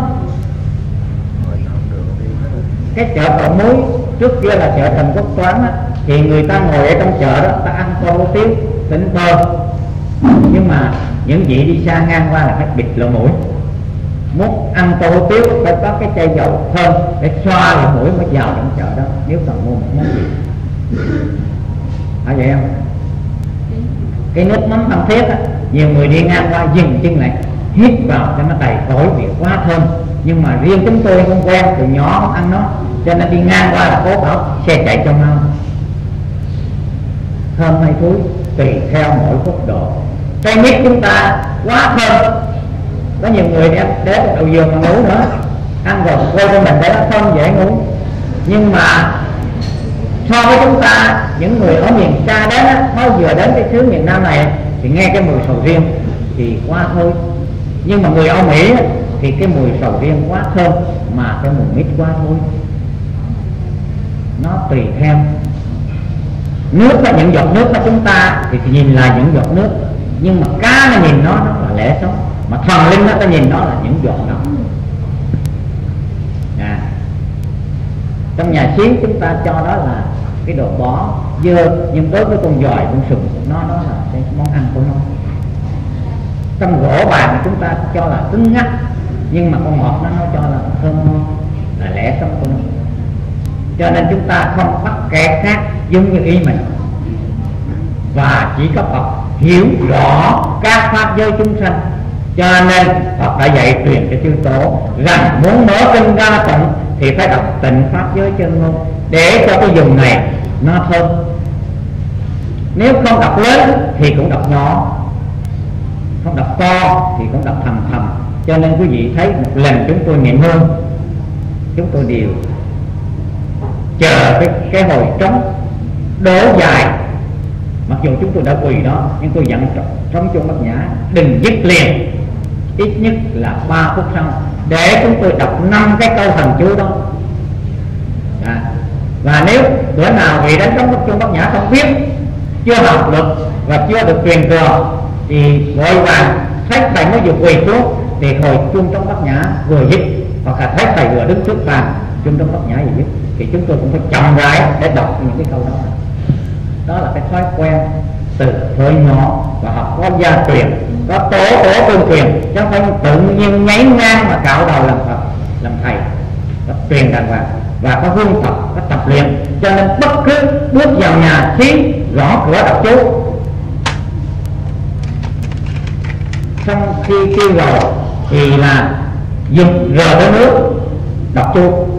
Cái chợ Cầu Muối trước kia là chợ Thần Quốc Toán á, thì người ta ngồi ở trong chợ đó, ta ăn tô tiếu tỉnh bơ. Nhưng mà những vị đi xa ngang qua là phải bịt lỗ mũi. Muốn ăn tô tiếu phải có cái chai dầu thơm để xoa lỗ mũi mới vào trong chợ đó, nếu cần mua một món gì. Phải vậy không? Cái nước mắm Phan Thiết á, nhiều người đi ngang qua dừng chân lại hít vào cho nó đầy phổi vì quá thơm. Nhưng mà riêng chúng tôi không quen, từ nhỏ không ăn nó, cho nên đi ngang qua là cố bảo xe chạy cho mau. Thơm hay thúi tùy theo mỗi phút độ. Cây mít chúng ta quá thơm, có nhiều người để đầu giường mà ngủ nữa, ăn rồi quay cho mình để nó thơm dễ ngủ. Nhưng mà so với chúng ta, những người ở miền xa đến á, mới vừa đến cái xứ miền Nam này thì nghe cái mùi sầu riêng thì quá thôi. Nhưng mà người Âu Mỹ á, thì cái mùi sầu riêng quá thơm, mà cái mùi mít quá thôi. Nó tùy theo. Nước là những giọt nước của chúng ta thì nhìn là những giọt nước, nhưng mà cá nó nhìn nó là lẽ sống, mà thần linh nó ta nhìn nó là những giọt nước. Trong nhà xí chúng ta cho đó là cái đồ bó dơ, nhưng đối với con giòi, con sừng nó là cái món ăn của nó. Trong gỗ bàn chúng ta cho là cứng ngắc, nhưng mà con ngọt nó cho là thơm ngon, là lẽ sống của nó. Cho nên chúng ta không bắt kẻ khác giống như ý mình, và chỉ có Phật hiểu rõ các pháp giới chúng sanh. Cho nên Phật đã dạy truyền cho chư tổ rằng muốn mở kinh ra tận thì phải đọc tịnh pháp giới chân ngôn, để cho cái vùng này nó thơm. Nếu không đọc lớn thì cũng đọc nhỏ, không đọc to thì cũng đọc thầm thầm. Cho nên quý vị thấy một lần chúng tôi niệm hương, chúng tôi đều chờ cái hồi trống đổ dài. Mặc dù chúng tôi đã quỳ đó, nhưng tôi dặn trống chuông Bát Nhã đừng dứt liền, ít nhất là 3 phút sau, để chúng tôi đọc 5 cái câu thần chú đó. Và nếu bữa nào vị đánh trống chuông Bát Nhã không biết, chưa học được và chưa được truyền thừa, thì vội vàng thấy thầy mới vừa quỳ xuống thì hồi chuông trống Bát Nhã vừa dứt, hoặc là thấy thầy vừa đứng trước bàn chuông trống Bát Nhã vừa dứt, thì chúng tôi cũng phải chậm rãi để đọc những cái câu đó. Đó là cái thói quen từ thời nhỏ và học có gia truyền, có tổ tương truyền, chứ không phải tự nhiên nháy ngang mà cạo đầu làm Phật, làm thầy. Có truyền đàng hoàng và có hương Phật, có tập luyện. Cho nên bất cứ bước vào nhà thí gõ cửa đọc chú, xong khi kêu rồi thì là dùng rờ tới nước đọc chú,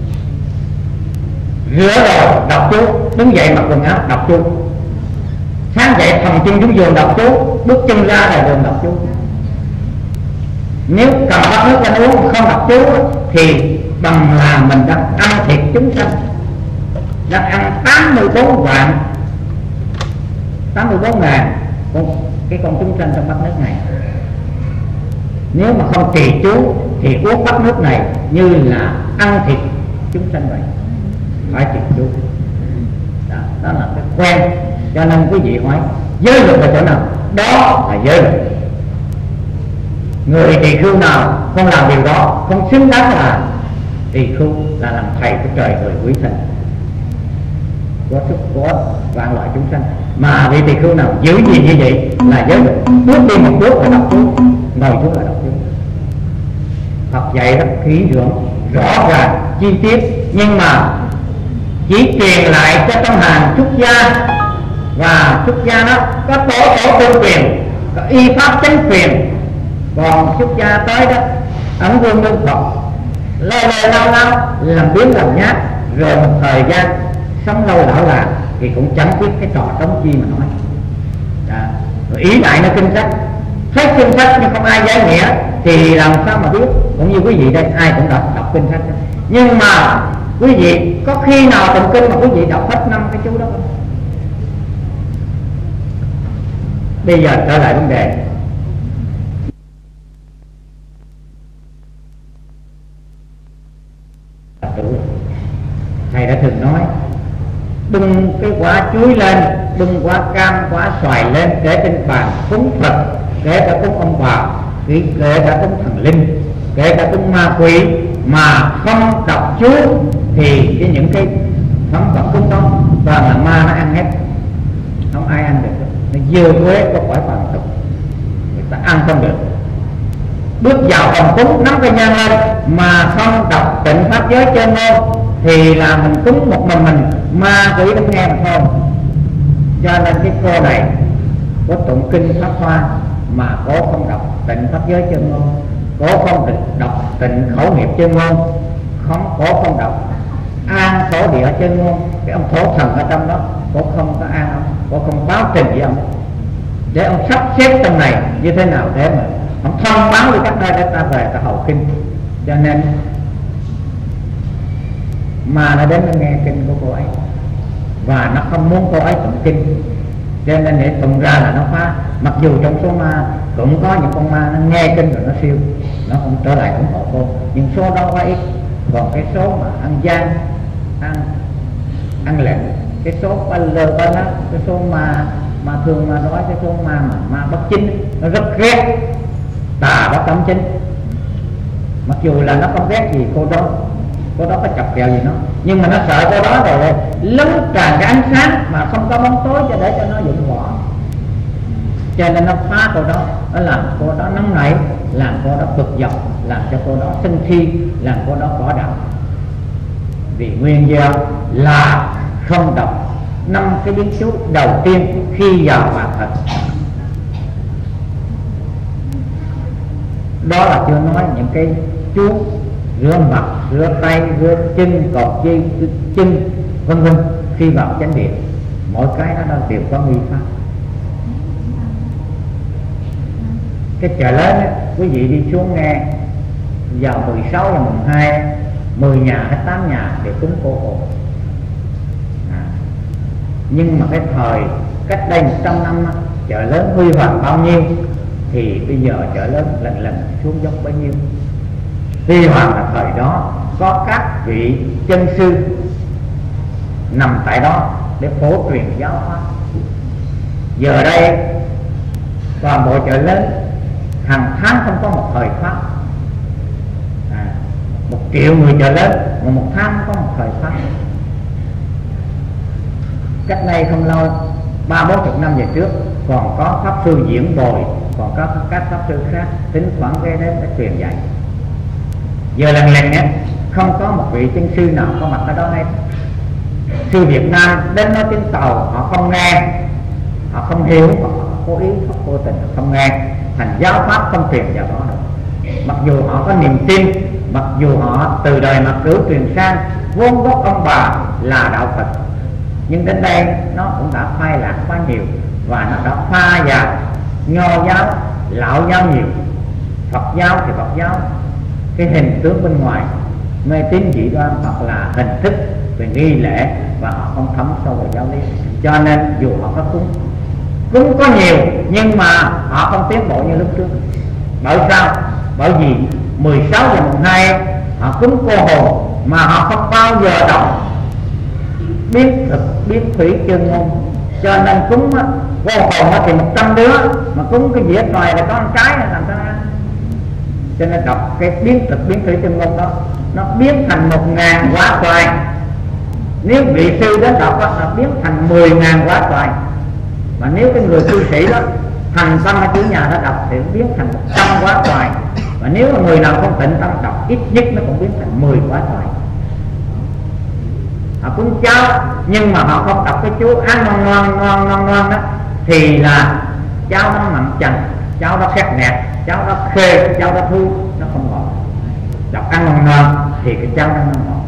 rửa rồi đọc chú, đứng dậy mặc quần áo đọc chú, sáng dậy thòng chân xuống giường đọc chú, bước chân ra ngoài đường đọc chú. Nếu cần bắt nước ra uống không đọc chú thì bằng là mình đang ăn thịt chúng sanh, đang ăn 84 vạn 84 ngàn cái con chúng sanh trong bát nước này. Nếu mà không trì chú thì uống bát nước này như là ăn thịt chúng sanh vậy, phải trì chú. Đó là cái quen. Cho nên quý vị hỏi giới luật là chỗ nào? Đó là giới luật. Người tỳ khưu nào không làm điều đó không xứng đáng là tỳ khưu, là làm thầy của trời người quý sanh, có sức có vạn loại chúng sanh. Mà vị tỳ khưu nào giữ gì như vậy là giới luật. Bước đi một bước là đọc chú, ngồi xuống là đọc chú. Phật dạy rất kỹ lưỡng, rõ ràng, chi tiết, nhưng mà chỉ truyền lại cho trong hàng xuất gia. Và xuất gia đó có tổ tương truyền, có y pháp chánh truyền. Còn xuất gia tới đó ấn vương lương Phật lâu làm biến làm nhát, rồi một thời gian sống lâu lão là thì cũng chẳng biết cái trò trống chi mà nói. Rồi ý lại nó kinh sách, thấy kinh sách nhưng không ai giải nghĩa thì làm sao mà biết. Cũng như quý vị đây, ai cũng đọc kinh sách đó. Nhưng mà quý vị có khi nào tụng kinh mà quý vị đọc hết 5 cái chú đó không? Bây giờ trở lại vấn đề. Thầy đã từng nói bưng cái quả chuối lên, bưng quả cam, quả xoài lên để trên bàn cúng Phật, kể cả cúng ông bà, kể cả cúng thần linh, kể cả cúng ma quỷ, mà không đọc chú thì những cái phẩm vật cúng đó toàn là ma nó ăn hết, không ai ăn được. Nó dơ quế có khỏi phàm tục, người ta ăn không được. Bước vào phòng cúng nắm cây nhang lên mà không đọc tịnh pháp giới chân ngôn thì là mình cúng một mình ma quỷ nó nghe mà thôi. Cho nên cái cô này có tụng kinh pháp hoa mà cô không đọc tịnh pháp giới chân ngôn, cô không được đọc tịnh khẩu nghiệp chân ngôn, cô không đọc an khổ địa chân ngôn. Cái ông thổ thần ở trong đó cô không có an ông, cô không báo trình với ông để ông sắp xếp trong này như thế nào để mà ông thông báo với các nơi để ta về ta hầu kinh. Cho nên mà nó đến nó nghe kinh của cô ấy và nó không muốn cô ấy tụng kinh, cho nên để tụng ra là nó phá. Mặc dù trong số ma cũng có những con ma nó nghe kinh rồi nó siêu, nó cũng trở lại ủng hộ cô, nhưng số đó quá ít. Còn cái số mà ăn gian, ăn lệnh, cái số ba lơ ba lắc, cái số ma thường ma đói, cái số ma bất chính, nó rất ghét tà bất cấm chính. Mặc dù là nó không ghét gì cô đó có chọc kẹo gì nó, nhưng mà nó sợ cô đó rồi lấn tràn cái ánh sáng mà không có bóng tối cho để cho nó dụng võ, cho nên nó phá cô đó, nó làm cô đó nóng nảy làm cô đó bực dọc, làm cho cô đó sinh khi, làm cô đó bỏ đạo. Vì nguyên do là không đọc 5 cái biến chú đầu tiên khi vào bàn thờ. Đó là chưa nói những cái chú rửa mặt, rửa tay, rửa chân, cột dây chân, vân vân khi vào chánh điện. Mỗi cái nó đều có nghi pháp. Cái chợ lớn đó, quý vị đi xuống nghe vào 16 và mùng 2 10 nhà hay 8 nhà để cúng cô hồn. Nhưng mà cái thời cách đây 100 năm đó, chợ lớn huy hoàng bao nhiêu thì bây giờ chợ lớn lần lần xuống dốc bấy nhiêu. Huy hoàng là thời đó có các vị chân sư nằm tại đó để phổ truyền giáo pháp. Giờ đây toàn bộ chợ lớn hàng tháng không có một thời pháp. 1 triệu người chợ lớn mà một tháng có một thời pháp. Cách đây không lâu 30-40 năm về trước còn có pháp sư Diễn Bồi, còn có các pháp sư khác tính khoản ghé đến để truyền dạy. Giờ lần á không có một vị chân sư nào có mặt ở đó hết. Sư Việt Nam đến nói tiếng Tàu họ không nghe, họ không hiểu, họ cố ý, họ vô tình họ không nghe, thành giáo pháp không truyền vào đó nữa. Mặc dù họ có niềm tin, mặc dù họ từ đời mà cửu truyền sang, vốn gốc ông bà là đạo Phật, nhưng đến đây nó cũng đã phai lạc quá nhiều và nó đã pha vào nho giáo, lão giáo nhiều. Phật giáo thì Phật giáo cái hình tướng bên ngoài, mê tín dị đoan hoặc là hình thức về nghi lễ, và họ không thấm sâu vào giáo lý. Cho nên dù họ có cúng có nhiều nhưng mà họ không tiến bộ như lúc trước. Bởi sao? Bởi vì 16 và mùng 2 họ cúng cô hồn mà họ không bao giờ đọc biến thực biến thủy chân ngôn. Cho nên cúng cô hồn thì 100 đứa mà cúng cái dĩa xoài là có một cái làm sao ăn. Cho nên đọc cái biến thực biến thủy chân ngôn đó, nó biến thành 1000 quả xoài. Nếu vị sư đến đọc đó, nó biến thành 10.000 quả xoài. Mà nếu cái người cư sĩ đó thành tâm ở chủ nhà nó đọc thì biến thành 100 quả xoài. Và nếu mà người nào không tịnh tâm đọc, ít nhất nó cũng biến thành 10 quả xoài. Họ cúng cháo nhưng mà họ không đọc cái chú ăn ngon đó, thì là cháo nó mặn chành, cháo nó khét nẹt, cháo nó khê, cháo nó thui, nó không ngọt. Đọc ăn ngon thì cái cháo nó ngọt.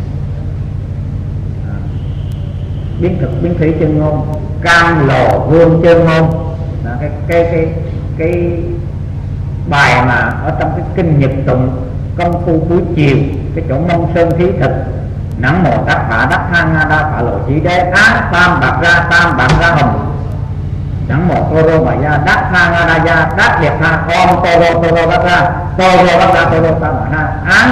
Biến thực biến thủy chân ngôn, cam lồ vương chân ngôn là cái bài mà ở trong cái kinh Nhật Tụng công phu cuối chiều, cái chỗ mông sơn thí thực nắng mồ đắc phạ đắc thang nga đa phạ lộ chỉ đế á tam bạc ra hồng nắng mồ tô rô mà ra đắc thang nga đa gia đắc liệt ha om tô rô đắc ra tô rô tam bạc ha án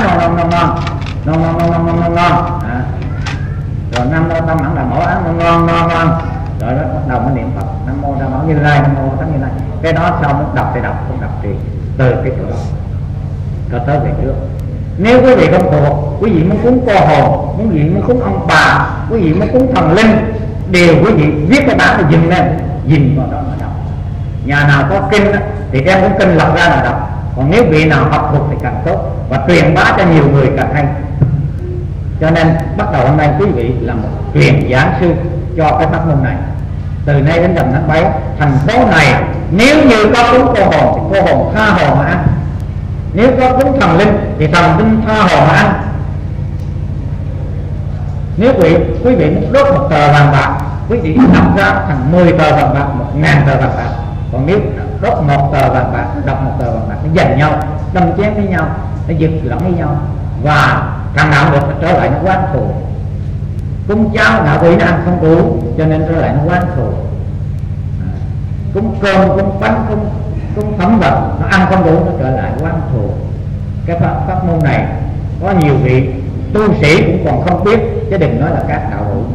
ngon rồi nam mô tam mãn là mẫu án ngon rồi đó bắt đầu mới niệm Phật nam mô tam mẫu Như Lai, nam mô tam Như Lai. Cái đó sau muốn đọc thì đọc, không đọc thì từ cái chỗ đó cho tới về trước. Nếu quý vị không thuộc, quý vị muốn cúng cô hồn, quý vị muốn cúng ông bà, quý vị muốn cúng thần linh, đều quý vị viết cái bản thì dừng lên, dừng vào đó mà đọc. Nhà nào có kinh thì đem cuốn kinh lật ra mà đọc. Còn nếu vị nào học thuộc thì càng tốt và truyền bá cho nhiều người càng hay. Cho nên bắt đầu hôm nay quý vị là một truyền giảng sư cho cái pháp môn này. Từ nay đến rằm tháng 7, thành phố này nếu như có cúng cô hồn thì cô hồn tha hồ mà ăn. Nếu có cúng thần linh thì thần linh tha hồ mà ăn. Nếu quý vị muốn đốt một tờ vàng bạc, quý vị đọc ra thành 10 tờ vàng bạc, 1000 tờ vàng bạc. Còn nếu đốt một tờ vàng bạc, đọc một tờ vàng bạc, nó giành nhau, đâm chém với nhau, nó giật lẫn với nhau, và thằng nào được trở lại nó quán thù. Cúng cháo ngạ quỷ nó ăn không đủ, cho nên trở lại nó quán thù. Cúng cơm, cúng bánh, cúng phẩm vật nó ăn không đủ, nó trở lại quán thù. Cái pháp môn này có nhiều vị tu sĩ cũng còn không biết, chứ đừng nói là các đạo hữu.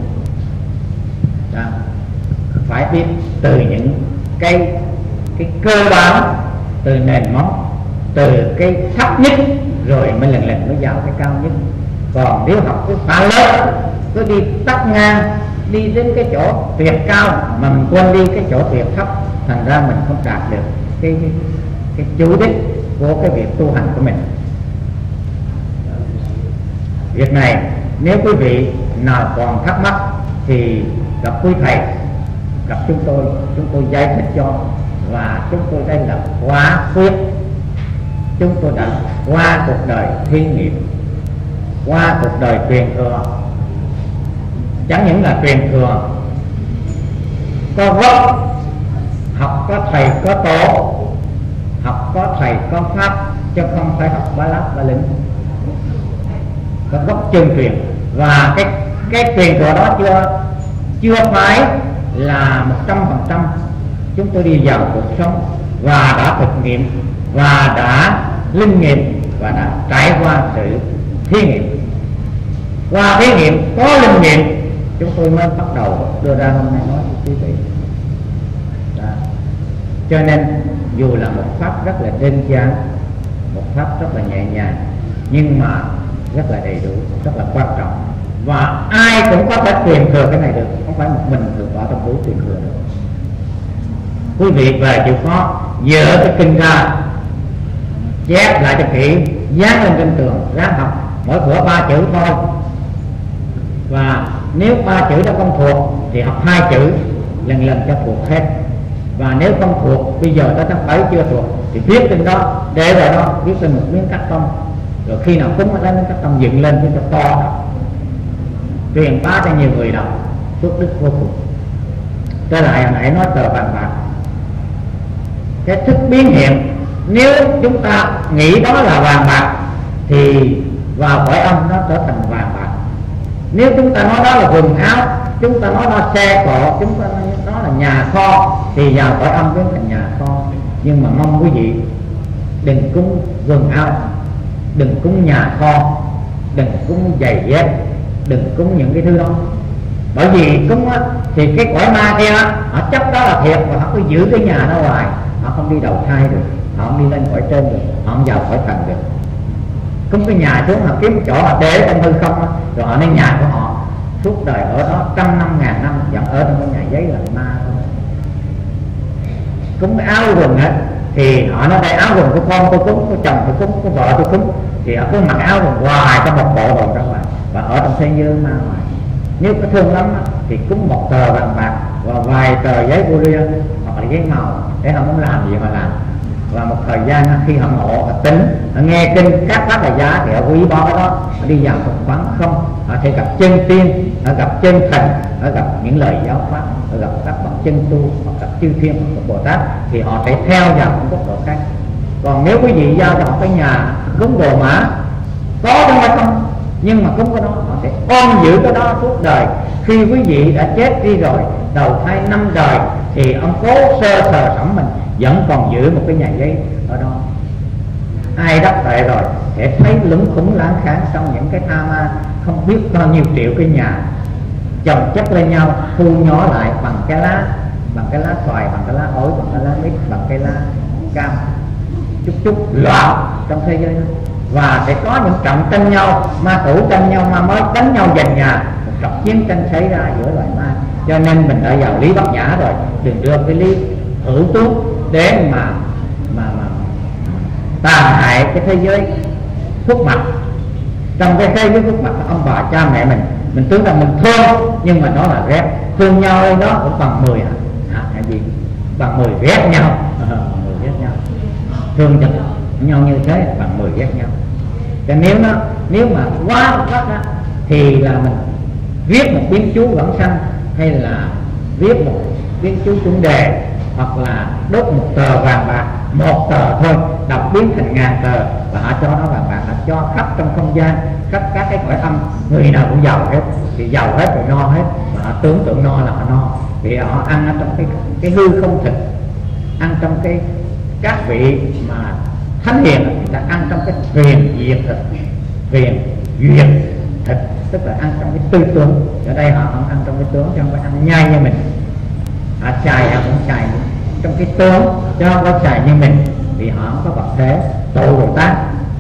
Phải biết từ những cái cơ bản, từ nền móng, từ cái thấp nhất rồi mới lần mới vào cái cao nhất. Còn nếu học cái phá lớp, cứ đi tắt ngang, đi đến cái chỗ tuyệt cao mà mình quên đi cái chỗ tuyệt thấp, thành ra mình không đạt được cái chủ đích của cái việc tu hành của mình. Việc này nếu quý vị nào còn thắc mắc thì gặp quý thầy, gặp chúng tôi giải thích cho. Và chúng tôi đây là quả quyết, chúng tôi đã qua cuộc đời thí nghiệm, qua cuộc đời truyền thừa. Chẳng những là truyền thừa, có gốc, học có thầy có tổ, học có thầy có pháp, chứ không phải học ba láp ba lính. Có gốc chân truyền. Và cái truyền thừa đó chưa phải là 100% chúng tôi đi vào cuộc sống và đã thực nghiệm và đã linh nghiệm và đã trải qua sự thí nghiệm. Qua thí nghiệm có linh nghiệm chúng tôi mới bắt đầu đưa ra hôm nay nói với quý vị. Cho nên dù là một pháp rất là đơn giản, một pháp rất là nhẹ nhàng, nhưng mà rất là đầy đủ, rất là quan trọng. Và ai cũng có thể truyền thừa cái này được, không phải một mình được ở trong buổi truyền thừa được. Quý vị về chịu khó dỡ cái kinh ra, chép lại cho kỹ, dán lên trên tường, ráng học mỗi bữa 3 chữ thôi. Và nếu 3 chữ đó không thuộc thì học 2 chữ lần lần cho thuộc hết. Và nếu không thuộc, bây giờ tới tháng 7 chưa thuộc thì viết trên đó, để vào đó, viết lên một miếng cắt tông. Rồi khi nào cúng lấy miếng cắt tông dựng lên cho to, truyền bá cho nhiều người đọc, phước đức vô cùng. Trở lại hồi nãy nói tờ vàng bạc, cái thức biến hiện, nếu chúng ta nghĩ đó là vàng bạc thì vào cõi âm nó trở thành vàng bạc. Nếu chúng ta nói đó là quần áo, chúng ta nói đó là xe cộ, chúng ta nói đó là nhà kho, thì vào cõi âm biến thành nhà kho. Nhưng mà mong quý vị đừng cúng quần áo, đừng cúng nhà kho, đừng cúng giày dép, đừng cúng những cái thứ đó. Bởi vì cúng á, thì cái cõi ma kia á, họ chấp đó là thiệt và họ cứ giữ cái nhà đó hoài, họ không đi đầu thai được, họ không đi lên cõi trên được, họ không vào cõi thần được. Cúng cái nhà xuống họ kiếm chỗ họ để trong hư không á, rồi họ lên nhà của họ suốt đời ở đó 100 năm, 1000 năm vẫn ở trong cái nhà giấy là ma thôi. Cúng cái áo quần á thì họ nói đây áo quần của con tôi cúng, của chồng tôi cúng, của vợ tôi cúng, thì họ cứ mặc áo quần hoài trong một bộ đồ ra ngoài và ở trong thế giới ma hoài. Nếu có thương lắm á, thì cúng một tờ vàng bạc và vài tờ giấy vô lia hoặc là giấy màu để họ muốn làm gì họ làm. Và một thời gian khi họ ngộ, họ tính, họ nghe kinh các pháp là giá thì họ quý bỏ cái đó, họ đi vào một khoảng không, họ sẽ gặp chân tiên, họ gặp chân thần, họ gặp những lời giáo pháp, họ gặp các bậc chân tu, họ gặp chư thiên, họ gặp Bồ Tát, thì họ sẽ theo vào một góc độ khác. Còn nếu quý vị giao cho họ cái nhà cúng đồ mã, có trong hay không, nhưng mà cúng cái đó họ sẽ ôm giữ cái đó suốt đời. Khi quý vị đã chết đi rồi, đầu thai 5 đời, thì ông cố sơ sờ sẩm mình vẫn còn giữ một cái nhà giấy ở đó. Ai đắc tuệ rồi sẽ thấy lúng khủng lãng kháng trong những cái tha ma không biết bao nhiêu triệu cái nhà chồng chất lên nhau, thu nhỏ lại bằng cái lá xoài, bằng cái lá ổi, bằng cái lá mít, bằng cái lá cam, chút loạn trong thế giới đó. Và sẽ có những trận tranh nhau, ma cũ tranh nhau, ma mới đánh nhau giành nhà, một trận chiến tranh xảy ra giữa loài ma. Cho nên mình đã vào lý bát nhã rồi, đừng đưa cái lý hữu tướng để mà tàn hại cái thế giới thuốc mặt. Trong cái thế giới thuốc mặt, ông bà cha mẹ mình tưởng rằng mình thương, nhưng mà nó là ghét. Thương nhau đây đó cũng bằng 10 hả gì? Bằng 10 ghét nhau, 10 ghét nhau. Thương chặt nhau như thế bằng 10 ghét nhau. Cho nếu mà quá đó, thì là mình viết một biến chú vãng sanh, hay là viết một biến chú chuẩn đề, hoặc là đốt một tờ vàng bạc, một tờ thôi, đọc biến thành 1000 tờ, và họ cho nó vàng bạc, họ cho khắp trong không gian, khắp các cái cõi âm, người nào cũng giàu hết, thì giàu hết rồi no hết, mà họ tưởng tượng no là họ no, vì họ ăn ở trong cái hư không thực, ăn trong cái các vị mà thánh hiền là ăn trong cái truyền diệt thực, truyền duyệt thực, tức là ăn trong cái tư tưởng. Ở đây họ không ăn trong cái tướng, chứ không phải ăn nhai như mình. Họ xài, họ cũng xài trong cái tướng, chứ không có xài như mình, vì họ không có vật thế tụ Bồ Tát.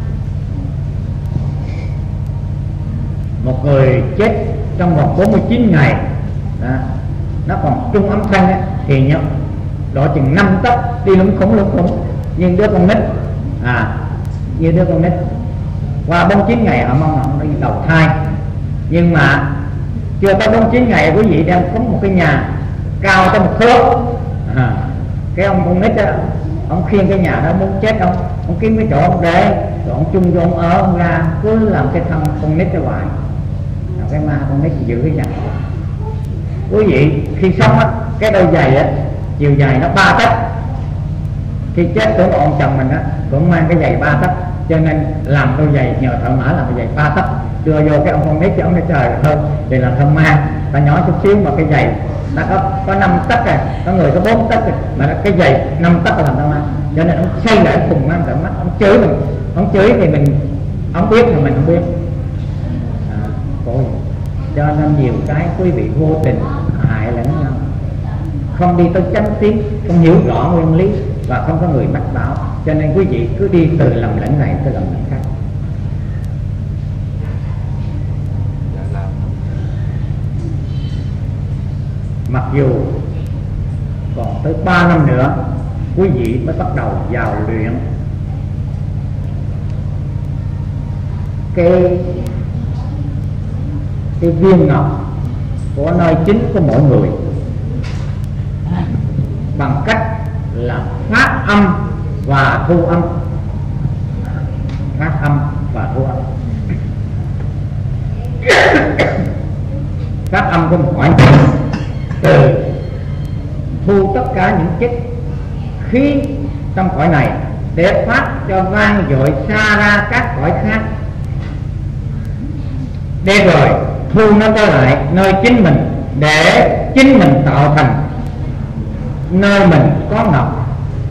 Một người chết trong vòng 49 ngày đó, nó còn trung âm thanh ấy, thì nhớ độ chừng 5 tấc, đi lúng khủng, nhưng đứa con nít Như đứa con nít qua 49 ngày họ mong là họ đi đầu thai, nhưng mà chưa tới 49 ngày quý vị đang có một cái nhà cao tới 1 thước. Cái ông con nít đó, ông khiêng cái nhà đó muốn chết, ông kiếm cái chỗ ông để, rồi ông chung vô ông ở, ông ra cứ làm cái thân con nít cho hoài. Cái ma con nít giữ cái nhà. Quý vị khi sống á, cái đôi giày á, chiều dài nó 3 tấc. Khi chết của ông chồng mình á cũng mang cái giày 3 tấc, cho nên làm đôi giày, nhờ thợ mã làm đôi giày 3 tấc đưa vô cái ông con nít, cho ông nói trời hơn để làm thợ ma, ta nhỏ chút xíu mà cái giày ta có 5 tấc rồi, có người có 4 tấc rồi, mà cái giày 5 tấc là làm thợ ma. Cho nên ông xây lại cùng mang tận mắt, ông chửi mình, ông chửi thì ông biết mà mình không biết. Khổ vậy. Cho nên nhiều cái quý vị vô tình hại lẫn nhau, không đi tới chánh tiến, không hiểu rõ nguyên lý và không có người mách bảo, cho nên quý vị cứ đi từ lầm lẫn này tới lầm lẫn khác. Mặc dù còn tới 3 năm nữa quý vị mới bắt đầu vào luyện cái viên ngọc của nơi chính của mỗi người, bằng cách là phát âm và thu âm. Phát âm và thu âm. Phát âm của một ngoại từ thu tất cả những chất khí trong cõi này để phát cho vang dội xa ra các cõi khác, để rồi thu nó trở lại nơi chính mình, để chính mình tạo thành nơi mình có ngọc.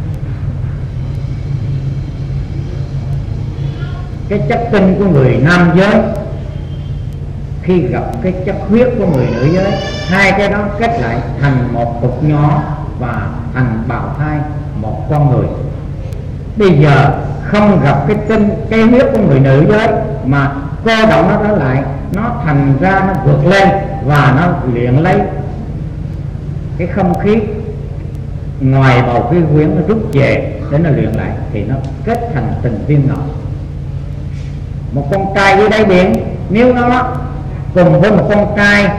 Cái chất tinh của người nam giới khi gặp cái chất huyết của người nữ giới, hai cái đó kết lại thành một cục nhỏ và thành bào thai một con người. Bây giờ không gặp cái huyết của người nữ giới mà cô động nó trở lại, nó thành ra nó vượt lên và nó luyện lấy cái không khí ngoài bầu khí quyển, nó rút về để nó luyện lại thì nó kết thành từng viên ngọc. Một con trai dưới đáy biển, nếu nó cùng với một con trai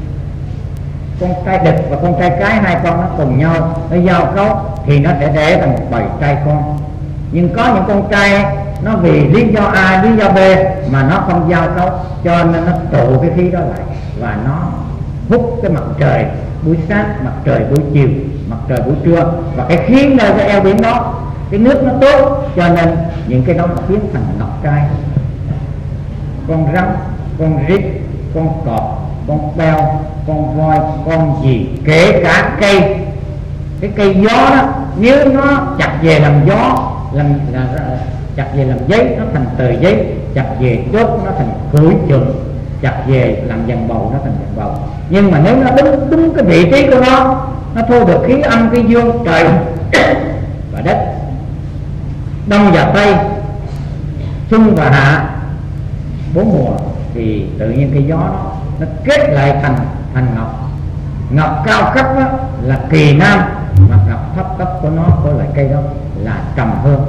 đực và con trai cái, hai con nó cùng nhau nó giao cấu thì nó sẽ để thành một bầy trai con. Nhưng có những con trai nó vì lý do A, lý do B mà nó không giao cấu, cho nên nó tụ cái khí đó lại và nó hút cái mặt trời buổi sáng, mặt trời buổi chiều, mặt trời buổi trưa, và cái khí nơi cái eo biển đó, cái nước nó tốt, cho nên những cái đó nó biến thành ngọc trai. Con rắn, con rít, con cọp, con beo, con voi, con gì, kể cả cây, cái cây gió đó, nếu nó chặt về làm gió, chặt về làm giấy nó thành tờ giấy, chặt về đốt nó thành củi chùm, chặt về làm dàn bầu nó thành dàn bầu. Nhưng mà nếu nó đúng cái vị trí của nó thu được khí âm, khí dương, trời và đất, đông và tây, xuân và hạ, 4 mùa, thì tự nhiên cái gió nó kết lại thành ngọc. Ngọc cao cấp đó là kỳ nam, mà ngọc thấp cấp của nó, của loại cây đó là trầm hương.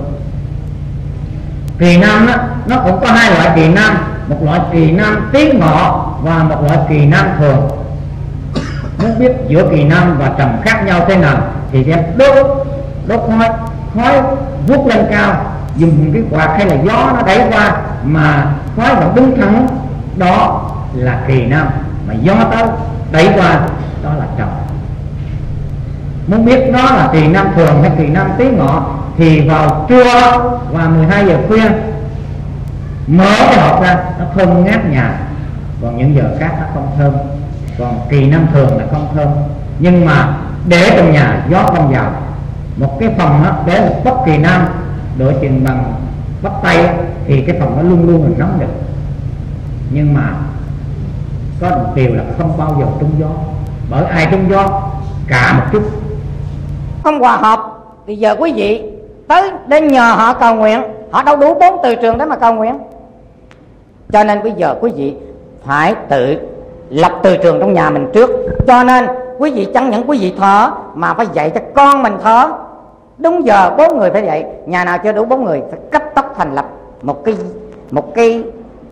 Kỳ nam đó, nó cũng có hai loại kỳ nam, một loại kỳ nam tiến ngọ và một loại kỳ nam thường. Muốn biết giữa kỳ nam và trầm khác nhau thế nào thì đem đốt khói vút lên cao, dùng cái quạt hay là gió nó đẩy qua mà khói vẫn đứng thẳng, đó là kỳ nam. Mà gió tới đẩy qua, đó là trầm. Muốn biết nó là kỳ nam thường hay kỳ nam tiến ngọ thì vào trưa và 12 giờ khuya mở cái hộp ra, nó thơm ngát nhà. Còn những giờ khác nó không thơm. Còn kỳ nam thường là không thơm. Nhưng mà để trong nhà gió không vào. Một cái phòng đó, để một bất kỳ nam độ chừng bằng bắp tay thì cái phòng nó luôn luôn mình nóng được. Nhưng mà có một điều là không bao giờ trúng gió. Bởi ai trúng gió cả một chút không hòa hợp thì giờ quý vị tới để nhờ họ cầu nguyện, họ đâu đủ 4 từ trường để mà cầu nguyện. Cho nên bây giờ quý vị phải tự lập từ trường trong nhà mình trước. Cho nên quý vị chẳng những quý vị thở mà phải dạy cho con mình thở. Đúng giờ 4 người phải dậy. Nhà nào chưa đủ 4 người phải cấp tốc thành lập một cái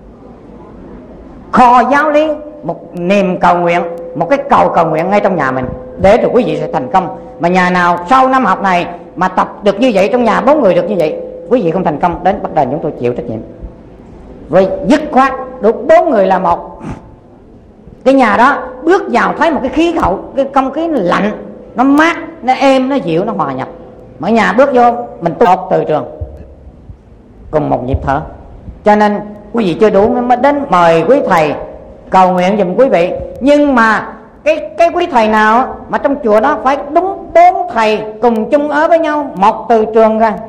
kho giáo lý, một niềm cầu nguyện, một cái cầu nguyện ngay trong nhà mình, để rồi quý vị sẽ thành công. Mà nhà nào sau năm học này mà tập được như vậy, trong nhà 4 người được như vậy, quý vị không thành công, đến bắt đầu chúng tôi chịu trách nhiệm. Với dứt khoát được 4 người là một, cái nhà đó bước vào thấy một cái khí hậu, cái không khí nó lạnh, nó mát, nó êm, nó dịu, nó hòa nhập. Mỗi nhà bước vô mình tốt từ trường cùng một nhịp thở. Cho nên quý vị chưa đủ mới đến mời quý thầy cầu nguyện giùm quý vị. Nhưng mà cái quý thầy nào mà trong chùa đó phải đúng 4 thầy cùng chung ở với nhau, một từ trường ra.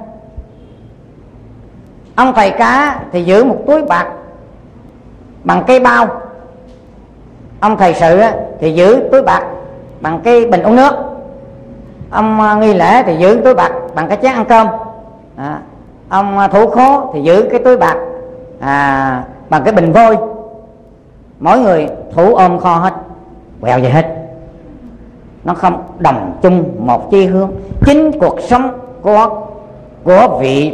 Ông thầy cá thì giữ một túi bạc bằng cây bao, ông thầy sự thì giữ túi bạc bằng cái bình uống nước, ông nghi lễ thì giữ túi bạc bằng cái chén ăn cơm, ông thủ khố thì giữ cái túi bạc bằng cái bình vôi. Mỗi người thủ ôm kho hết, quẹo vậy hết, nó không đồng chung một chí hướng. Chính cuộc sống của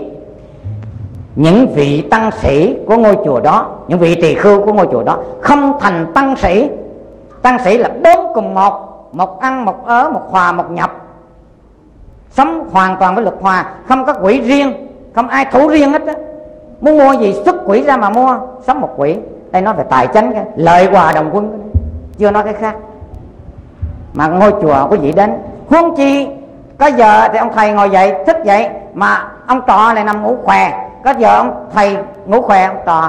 những vị tăng sĩ của ngôi chùa đó, những vị tỳ khưu của ngôi chùa đó không thành tăng sĩ. Tăng sĩ là 4 cùng một ăn, một ở, một hòa, một nhập, sống hoàn toàn với luật hòa, không có quỹ riêng, không ai thủ riêng hết á. Muốn mua gì xuất quỹ ra mà mua, sống một quỹ. Đây nói về tài chánh, lợi hòa đồng quân, chưa nói cái khác. Mà ngôi chùa quý vị đến, huống chi có giờ thì ông thầy ngồi dậy thức dậy mà ông trò lại nằm ngủ khòe, có giờ ông thầy ngủ khòe, ông trò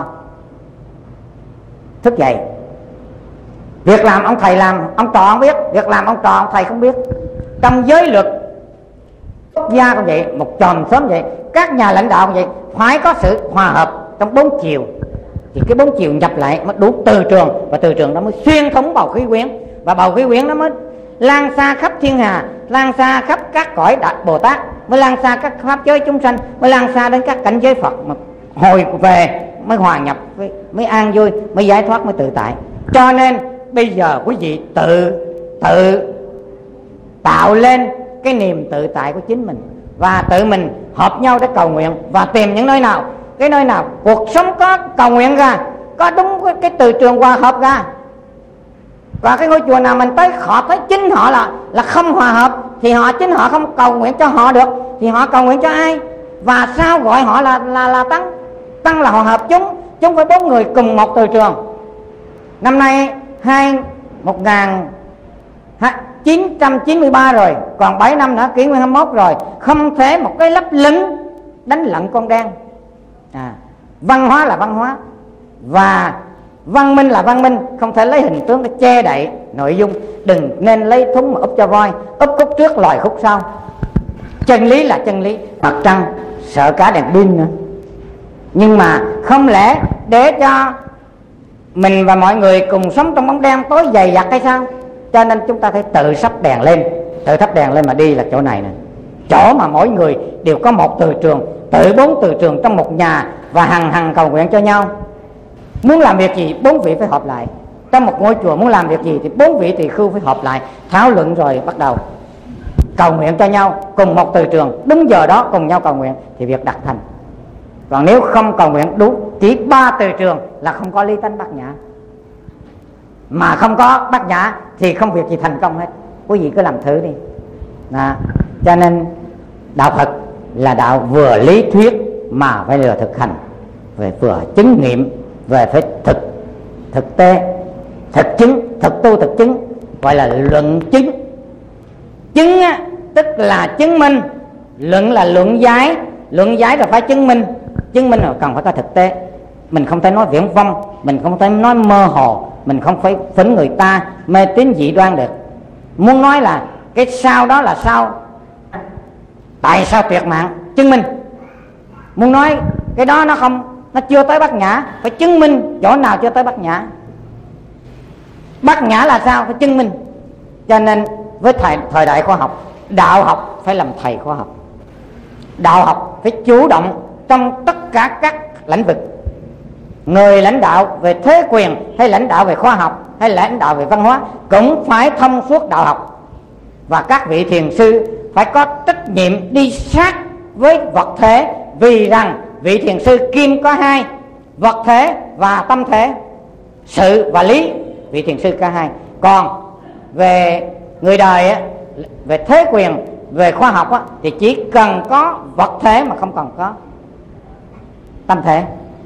thức dậy. Việc làm ông thầy làm, ông trò không biết. Việc làm ông trò, ông thầy không biết. Trong giới luật quốc gia cũng vậy, một chòm xóm vậy, các nhà lãnh đạo cũng vậy, phải có sự hòa hợp trong 4 chiều. Thì cái 4 chiều nhập lại mới đủ từ trường, và từ trường đó mới xuyên thống bầu khí quyến, và bầu khí quyến nó mới lan xa khắp thiên hà, lan xa khắp các cõi Đại Bồ Tát, mới lan xa các pháp giới chúng sanh, mới lan xa đến các cảnh giới Phật, mà hồi về mới hòa nhập, mới an vui, mới giải thoát, mới tự tại. Cho nên bây giờ quý vị tự tạo lên cái niềm tự tại của chính mình, và tự mình hợp nhau để cầu nguyện, và tìm những nơi nào, cái nơi nào cuộc sống có cầu nguyện ra, có đúng cái từ trường hòa hợp ra. Và cái ngôi chùa nào mình tới họ thấy chính họ là không hòa hợp, thì chính họ không cầu nguyện cho họ được, thì họ cầu nguyện cho ai? Và sao gọi họ là tăng? Tăng là hòa hợp chúng phải 4 người cùng một từ trường. Năm nay 1993 rồi, còn 7 năm nữa kỷ nguyên 21 rồi, không thể một cái lấp lửng đánh lận con đen. Văn hóa là văn hóa, và văn minh là văn minh, không thể lấy hình tướng để che đậy nội dung. Đừng nên lấy thúng mà úp cho voi, úp khúc trước lòi khúc sau. Chân lý là chân lý. Mặt trăng sợ cả đèn pin nữa, nhưng mà không lẽ để cho mình và mọi người cùng sống trong bóng đen tối dày đặc hay sao? Cho nên chúng ta phải tự sắp đèn lên, tự thắp đèn lên mà đi là chỗ này nè, chỗ mà mỗi người đều có một từ trường, tự 4 từ trường trong một nhà, và hằng cầu nguyện cho nhau. Muốn làm việc gì 4 vị phải họp lại. Trong một ngôi chùa muốn làm việc gì thì 4 vị tỳ khưu phải họp lại thảo luận, rồi bắt đầu cầu nguyện cho nhau cùng một từ trường. Đúng giờ đó cùng nhau cầu nguyện thì việc đạt thành. Còn nếu không cầu nguyện đúng chỉ 3 từ trường là không có lý tánh bát nhã. Mà không có bát nhã thì không việc gì thành công hết. Quý vị cứ làm thử đi. Cho nên đạo Phật là đạo vừa lý thuyết mà phải vừa thực hành, về vừa chứng nghiệm, về phải thực tế, thực chứng, thực tu thực chứng, gọi là luận chứng. Chứng tức là chứng minh, luận là luận giải rồi phải chứng minh. Chứng minh là cần phải có thực tế. Mình không thể nói viển vông, mình không thể nói mơ hồ, mình không phải phỉnh người ta mê tín dị đoan được. Muốn nói là cái sao đó là sao, tại sao tuyệt mạng, chứng minh. Muốn nói cái đó nó chưa tới bát nhã, phải chứng minh chỗ nào chưa tới bát nhã. Bát nhã là sao? Phải chứng minh. Cho nên với thời đại khoa học, đạo học phải làm thầy khoa học. Đạo học phải chủ động trong tất cả các lĩnh vực. Người lãnh đạo về thế quyền, hay lãnh đạo về khoa học, hay lãnh đạo về văn hóa cũng phải thông suốt đạo học. Và các vị thiền sư phải có trách trách nhiệm đi sát với vật thể, vì rằng vị thiền sư kim có hai: vật thể và tâm thể, sự và lý. Vị thiền sư có hai. Còn về người đời á, về thế quyền, về khoa học á, thì chỉ cần có vật thể mà không cần có tâm thể.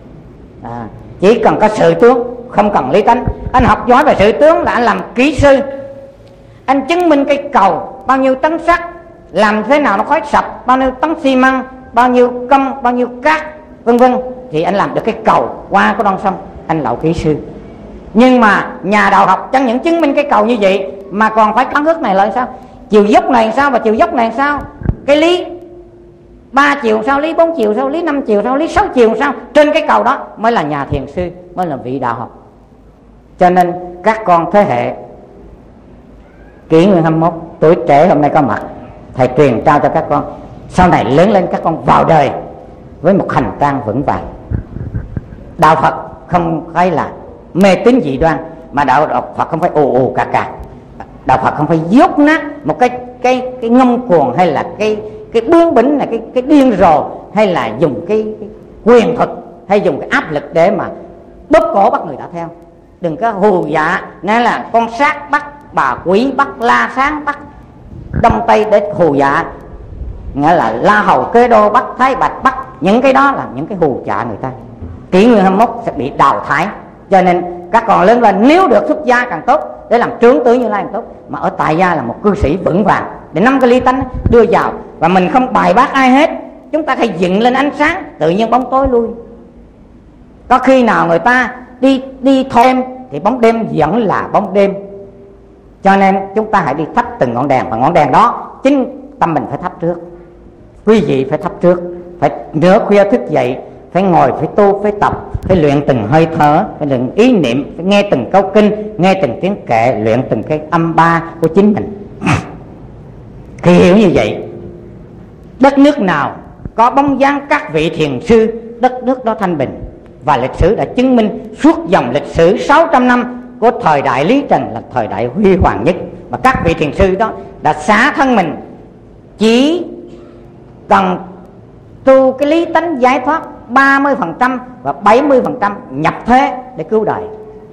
Chỉ cần có sự tướng, không cần lý tánh. Anh học giỏi về sự tướng là anh làm kỹ sư. Anh chứng minh cây cầu bao nhiêu tấn sắt, làm thế nào nó khói sập, bao nhiêu tấn xi măng, bao nhiêu câm, bao nhiêu cát, vân vân, thì anh làm được cái cầu qua cái con sông, anh lậu kỹ sư. Nhưng mà nhà đạo học chẳng những chứng minh cái cầu như vậy mà còn phải cắn ước này là sao, chiều dốc này sao và chiều dốc này sao, cái lý 3 chiều sao, lý 4 chiều sao, lý 5 chiều sao, lý 6 chiều sao, trên cái cầu đó mới là nhà thiền sư, mới là vị đạo học. Cho nên các con thế hệ kỷ nguyên 21 tuổi trẻ hôm nay có mặt, thầy truyền trao cho các con, sau này lớn lên các con vào đời với một hành trang vững vàng. Đạo Phật không phải là mê tín dị đoan, mà đạo Phật không phải ù ù cà cà. Đạo Phật không phải dốt nát một cái ngông cuồng, hay là cái bướng bỉnh, là cái điên rồ, hay là dùng cái quyền thuật, hay dùng cái áp lực để mà bóp cổ bắt người ta theo. Đừng có hù dạ, nên là con sát bắt, bà quỷ bắt, la sáng bắt, đông tây để hù dạ, nghĩa là La Hầu Kế Đô bắt, Thái Bạch bắt. Những cái đó là những cái hù dạ người ta. Kỷ nguyên 21 sẽ bị đào thải. Cho nên các con lớn lên nếu được xuất gia càng tốt, để làm trưởng tử Như Lai càng tốt, mà ở tại gia là một cư sĩ vững vàng để nắm cái lý tánh đưa vào, và mình không bài bác ai hết. Chúng ta phải dựng lên ánh sáng, tự nhiên bóng tối lui. Có khi nào người ta đi thêm thì bóng đêm vẫn là bóng đêm. Cho nên chúng ta hãy đi thắp từng ngọn đèn, và ngọn đèn đó chính tâm mình phải thắp trước. Quý vị phải thắp trước, phải nửa khuya thức dậy, phải ngồi, phải tu, phải tập, phải luyện từng hơi thở, phải luyện ý niệm, phải nghe từng câu kinh, nghe từng tiếng kệ, luyện từng cái âm ba của chính mình. Khi hiểu như vậy, đất nước nào có bóng dáng các vị thiền sư, đất nước đó thanh bình. Và lịch sử đã chứng minh suốt dòng lịch sử 600 năm của thời đại Lý Trần là thời đại huy hoàng nhất. Mà các vị thiền sư đó đã xả thân mình, chỉ cần tu cái lý tánh giải thoát 30% và 70% nhập thế để cứu đời.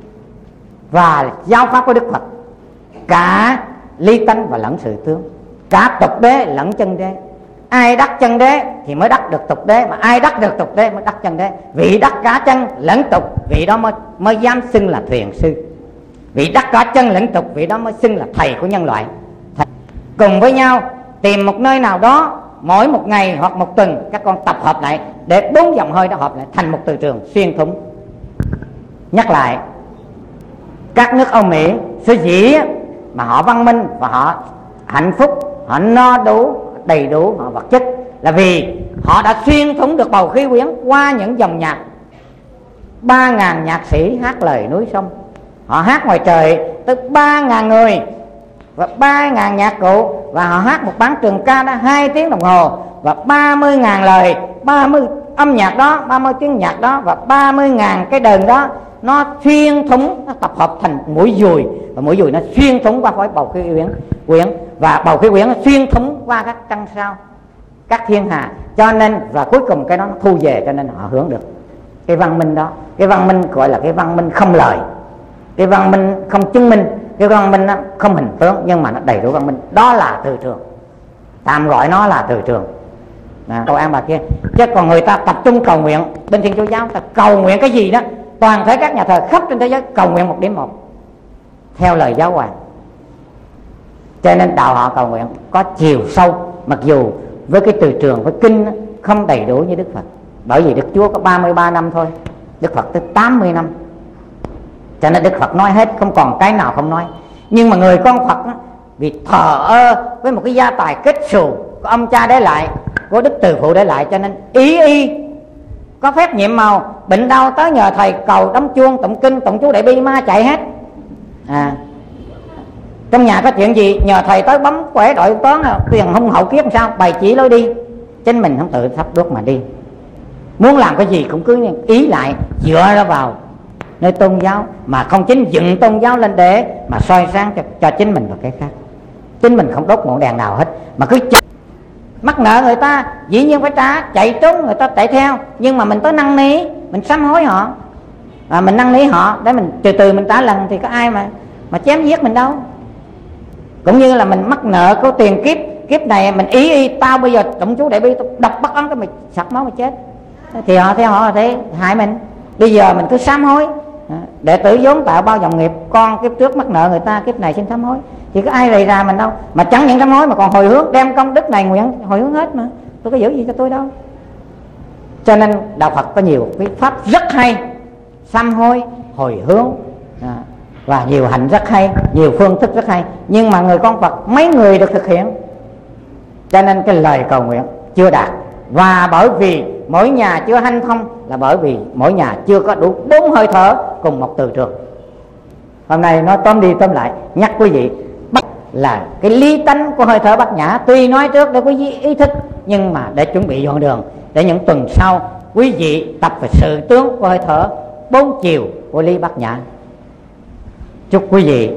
Và giáo pháp của Đức Phật cả lý tánh và lẫn sự tướng, cả tục đế lẫn chân đế. Ai đắc chân đế thì mới đắc được tục đế, mà ai đắc được tục đế mới đắc chân đế. Vị đắc cả chân lẫn tục, vị đó mới dám xưng là thiền sư. Vị đắc cả chân lẫn tục, vị đó mới xưng là thầy của nhân loại. Cùng với nhau tìm một nơi nào đó, mỗi một ngày hoặc một tuần các con tập hợp lại, để 4 dòng hơi đó hợp lại thành một từ trường xuyên thủng. Nhắc lại, các nước Âu Mỹ sở dĩ mà họ văn minh và họ hạnh phúc, họ no đủ, đầy đủ, họ vật chất, là vì họ đã xuyên thủng được bầu khí quyển qua những dòng nhạc. 3.000 nhạc sĩ hát lời núi sông, họ hát ngoài trời tới 3.000 người và 3.000 nhạc cụ, và họ hát một bản trường ca đó 2 tiếng đồng hồ, và 30.000 lời, 30 âm nhạc đó, 30 tiếng nhạc đó, và 30.000 cái đờn đó, nó xuyên thủng, nó tập hợp thành mũi dùi, và mũi dùi nó xuyên thủng qua khỏi bầu khí quyển, và bầu khí quyển nó xuyên thủng qua các trăng sao, các thiên hà. Cho nên và cuối cùng cái đó nó thu về, cho nên họ hưởng được cái văn minh đó. Cái văn minh gọi là cái văn minh không lời, cái văn minh không chứng minh, cái văn minh nó không hình tướng, nhưng mà nó đầy đủ văn minh. Đó là từ trường, tạm gọi nó là từ trường. Cầu an bà kia. Chứ còn người ta tập trung cầu nguyện, bên Thiên Chúa giáo ta cầu nguyện cái gì đó, toàn thể các nhà thờ khắp trên thế giới cầu nguyện 1 điểm 1 theo lời giáo hoàng. Cho nên đạo họ cầu nguyện có chiều sâu, mặc dù với cái từ trường, với kinh không đầy đủ như Đức Phật. Bởi vì Đức Chúa có 33 năm thôi, Đức Phật tới 80 năm. Cho nên Đức Phật nói hết, không còn cái nào không nói. Nhưng mà người con Phật đó, vì thờ ơ với một cái gia tài kết xù của ông cha để lại, của Đức Từ Phụ để lại, cho nên y có phép nhiệm màu, bệnh đau tới nhờ thầy cầu, đóng chuông, tụng kinh, tụng chú Đại Bi, ma chạy hết. Trong nhà có chuyện gì nhờ thầy tới bấm quẻ đội toán, tiền hung hậu kiếp làm sao, bày chỉ lối đi. Chính mình không tự thắp đuốc mà đi. Muốn làm cái gì cũng cứ ý lại, dựa ra vào nơi tôn giáo, mà không chính dựng tôn giáo lên để mà soi sáng cho chính mình và cái khác. Chính mình không đốt ngọn đèn nào hết, mà cứ Mắc nợ người ta dĩ nhiên phải trả, chạy trốn người ta chạy theo, nhưng mà mình tới năn nỉ, mình sám hối họ, mình năn nỉ họ để mình từ từ mình trả lần, thì có ai mà chém giết mình đâu. Cũng như là mình mắc nợ có tiền kiếp này mình ý tao bây giờ trọng chú đại bi tao độc bắt ấn cái mày sặc máu mày chết, thì họ theo họ thế hại mình. Bây giờ mình cứ sám hối, đệ tử vốn tạo bao dòng nghiệp, con kiếp trước mắc nợ người ta, kiếp này xin sám hối, thì có ai rầy ra mình đâu. Mà chẳng những sám hối mà còn hồi hướng, đem công đức này nguyện hồi hướng hết, mà tôi có giữ gì cho tôi đâu. Cho nên đạo Phật có nhiều cái pháp rất hay, sám hối, hồi hướng và nhiều hạnh rất hay, nhiều phương thức rất hay, nhưng mà người con Phật mấy người được thực hiện. Cho nên cái lời cầu nguyện chưa đạt. Và bởi vì mỗi nhà chưa hanh thông, là bởi vì mỗi nhà chưa có đủ 4 hơi thở cùng một từ trường. Hôm nay nói tóm đi tóm lại, nhắc quý vị là cái lý tánh của hơi thở Bát Nhã. Tuy nói trước để quý vị ý thức, nhưng mà để chuẩn bị dọn đường, để những tuần sau quý vị tập về sự tướng của hơi thở 4 chiều của lý Bát Nhã. Chúc quý vị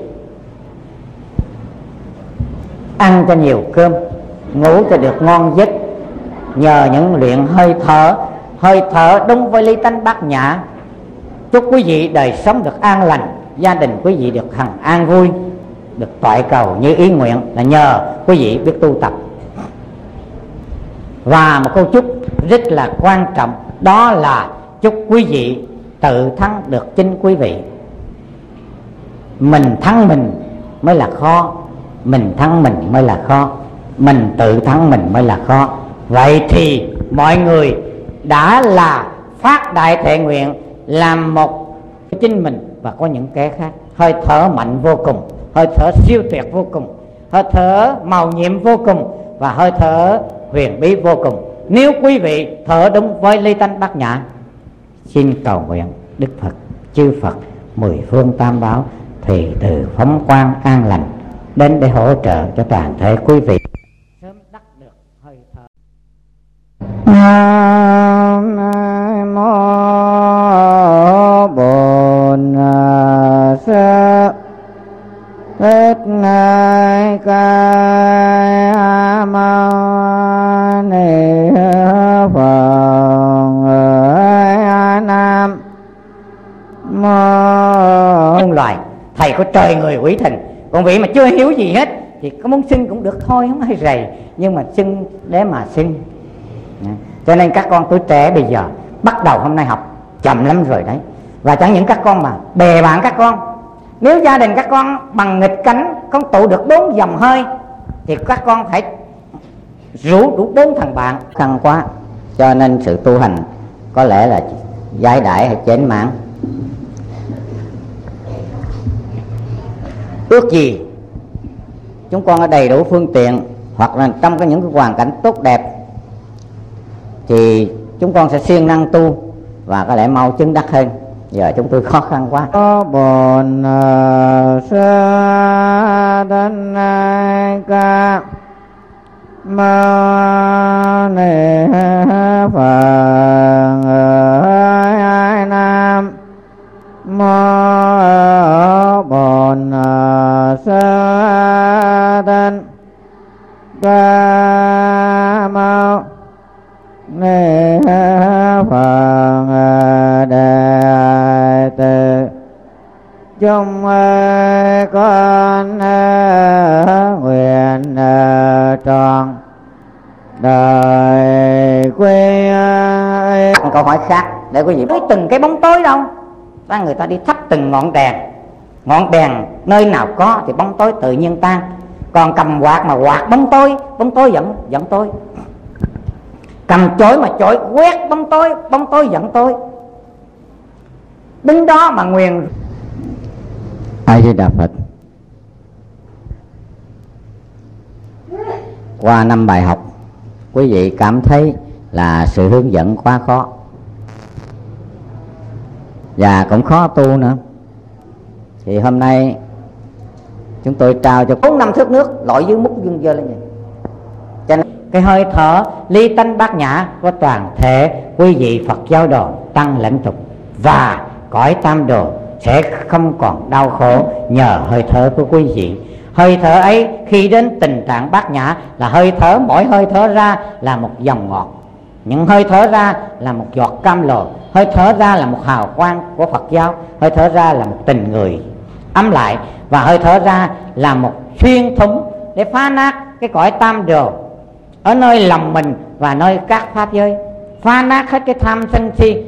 ăn cho nhiều cơm, ngủ cho được ngon giấc, nhờ những luyện hơi thở đúng với lý tánh Bát Nhã. Chúc quý vị đời sống được an lành, gia đình quý vị được hằng an vui, được toại cầu như ý nguyện, là nhờ quý vị biết tu tập. Và một câu chúc rất là quan trọng, đó là chúc quý vị tự thắng được chính quý vị. Mình thắng mình mới là khó, mình thắng mình mới là khó, mình tự thắng mình mới là khó. Vậy thì mọi người đã là phát đại thệ nguyện làm một chính mình, và có những kẻ khác. Hơi thở mạnh vô cùng, hơi thở siêu tuyệt vô cùng, hơi thở màu nhiệm vô cùng, và hơi thở huyền bí vô cùng. Nếu quý vị thở đúng với lý tánh Bát Nhã, xin cầu nguyện Đức Phật, chư Phật, 10 phương tam bảo thì từ phóng quang an lành đến để hỗ trợ cho toàn thể quý vị sớm đắc được hơi thở. Nam mô Bổn Sư Thích Ca Mâu Ni Phật. Nam mô loài thầy có trời người quỷ thần, còn vị mà chưa hiểu gì hết thì có muốn xưng cũng được thôi, không ai rầy, nhưng mà xưng để mà xưng. Cho nên các con tuổi trẻ bây giờ bắt đầu hôm nay học chậm lắm rồi đấy. Và chẳng những các con mà bè bạn các con, nếu gia đình các con bằng nghịch cảnh không tụ được 4 dòng hơi, thì các con phải rủ đủ 4 thằng bạn. Khăn quá, cho nên sự tu hành có lẽ là giải đãi hay chén mãn. Ước gì chúng con có đầy đủ phương tiện, hoặc là trong những cái hoàn cảnh tốt đẹp, thì chúng con sẽ siêng năng tu và có lẽ mau chứng đắc hơn. Giờ chúng tôi khó khăn quá. Bổn Sư Thích Ca Mâu Ni Phật. Nam mô Bổn Sư Thích Ca Mâu Ni Phật. Đệ tử chúng con nguyện trọn đời quy. Câu hỏi khác để quý vị thấy từng cái bóng tối đâu, ta người ta đi thắp từng ngọn đèn nơi nào có thì bóng tối tự nhiên tan. Còn cầm quạt mà quạt bóng tối vẫn tối. Cầm chổi mà chổi quét bóng tối vẫn tối. Đứng đó mà nguyền. A Di Đà Phật. Qua 5 bài học, quý vị cảm thấy là sự hướng dẫn quá khó và cũng khó tu nữa. Thì hôm nay chúng tôi trao cho 4 năm thước nước lội dưới múc dương dơ lên vậy. Cho nên cái hơi thở ly tánh Bát Nhã của toàn thể quý vị Phật giáo đồ tăng lẫn tục và cõi tam đồ sẽ không còn đau khổ nhờ hơi thở của quý vị. Hơi thở ấy khi đến tình trạng bát nhã là hơi thở, mỗi hơi thở ra là một dòng ngọt, những hơi thở ra là một giọt cam lồ, hơi thở ra là một hào quang của Phật giáo, hơi thở ra là một tình người ấm lại, và hơi thở ra là một xuyên thủng để phá nát cái cõi tam đồ ở nơi lòng mình và nơi các pháp giới, phá nát hết cái tham sân si.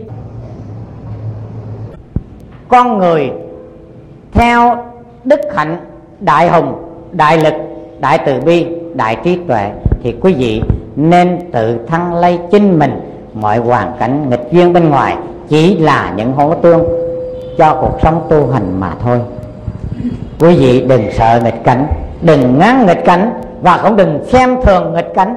Con người theo đức hạnh đại hùng, đại lực, đại từ bi, đại trí tuệ thì quý vị nên tự thăng lây chính mình. Mọi hoàn cảnh nghịch duyên bên ngoài chỉ là những hố tương cho cuộc sống tu hành mà thôi. Quý vị đừng sợ nghịch cảnh, đừng ngán nghịch cảnh, và cũng đừng xem thường nghịch cảnh.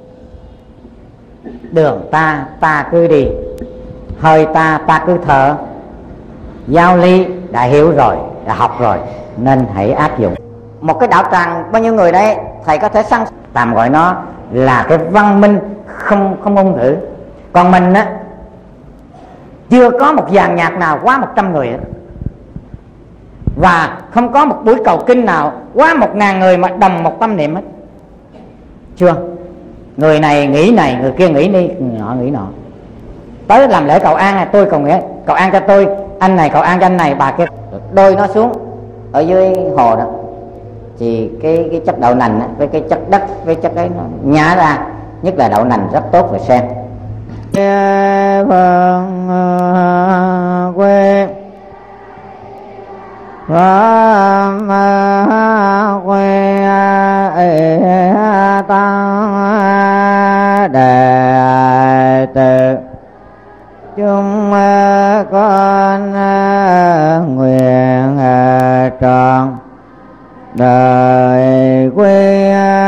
Đường ta cứ đi, hơi ta cứ thở. Giáo lý đã hiểu rồi, đã học rồi, nên hãy áp dụng. Một cái đạo tràng bao nhiêu người đấy, thầy có thể săn tạm gọi nó là cái văn minh không ngôn ngữ. Còn mình á, chưa có một dàn nhạc nào quá 100 người hết, và không có một buổi cầu kinh nào quá 1000 người mà đồng một tâm niệm hết. Chưa, người này nghĩ này, người kia nghĩ đi, họ nghĩ nọ. Tới làm lễ cầu an, tôi cầu nghĩa cầu an cho tôi, anh này cầu an cho anh này, bà kia đôi nó xuống ở dưới hồ đó, thì cái chất đậu nành với cái chất đất, cái chất ấy nó nhả ra, nhất là đậu nành rất tốt về sen. Quê tăng đệ tử chúng con nguyện trọn đời quy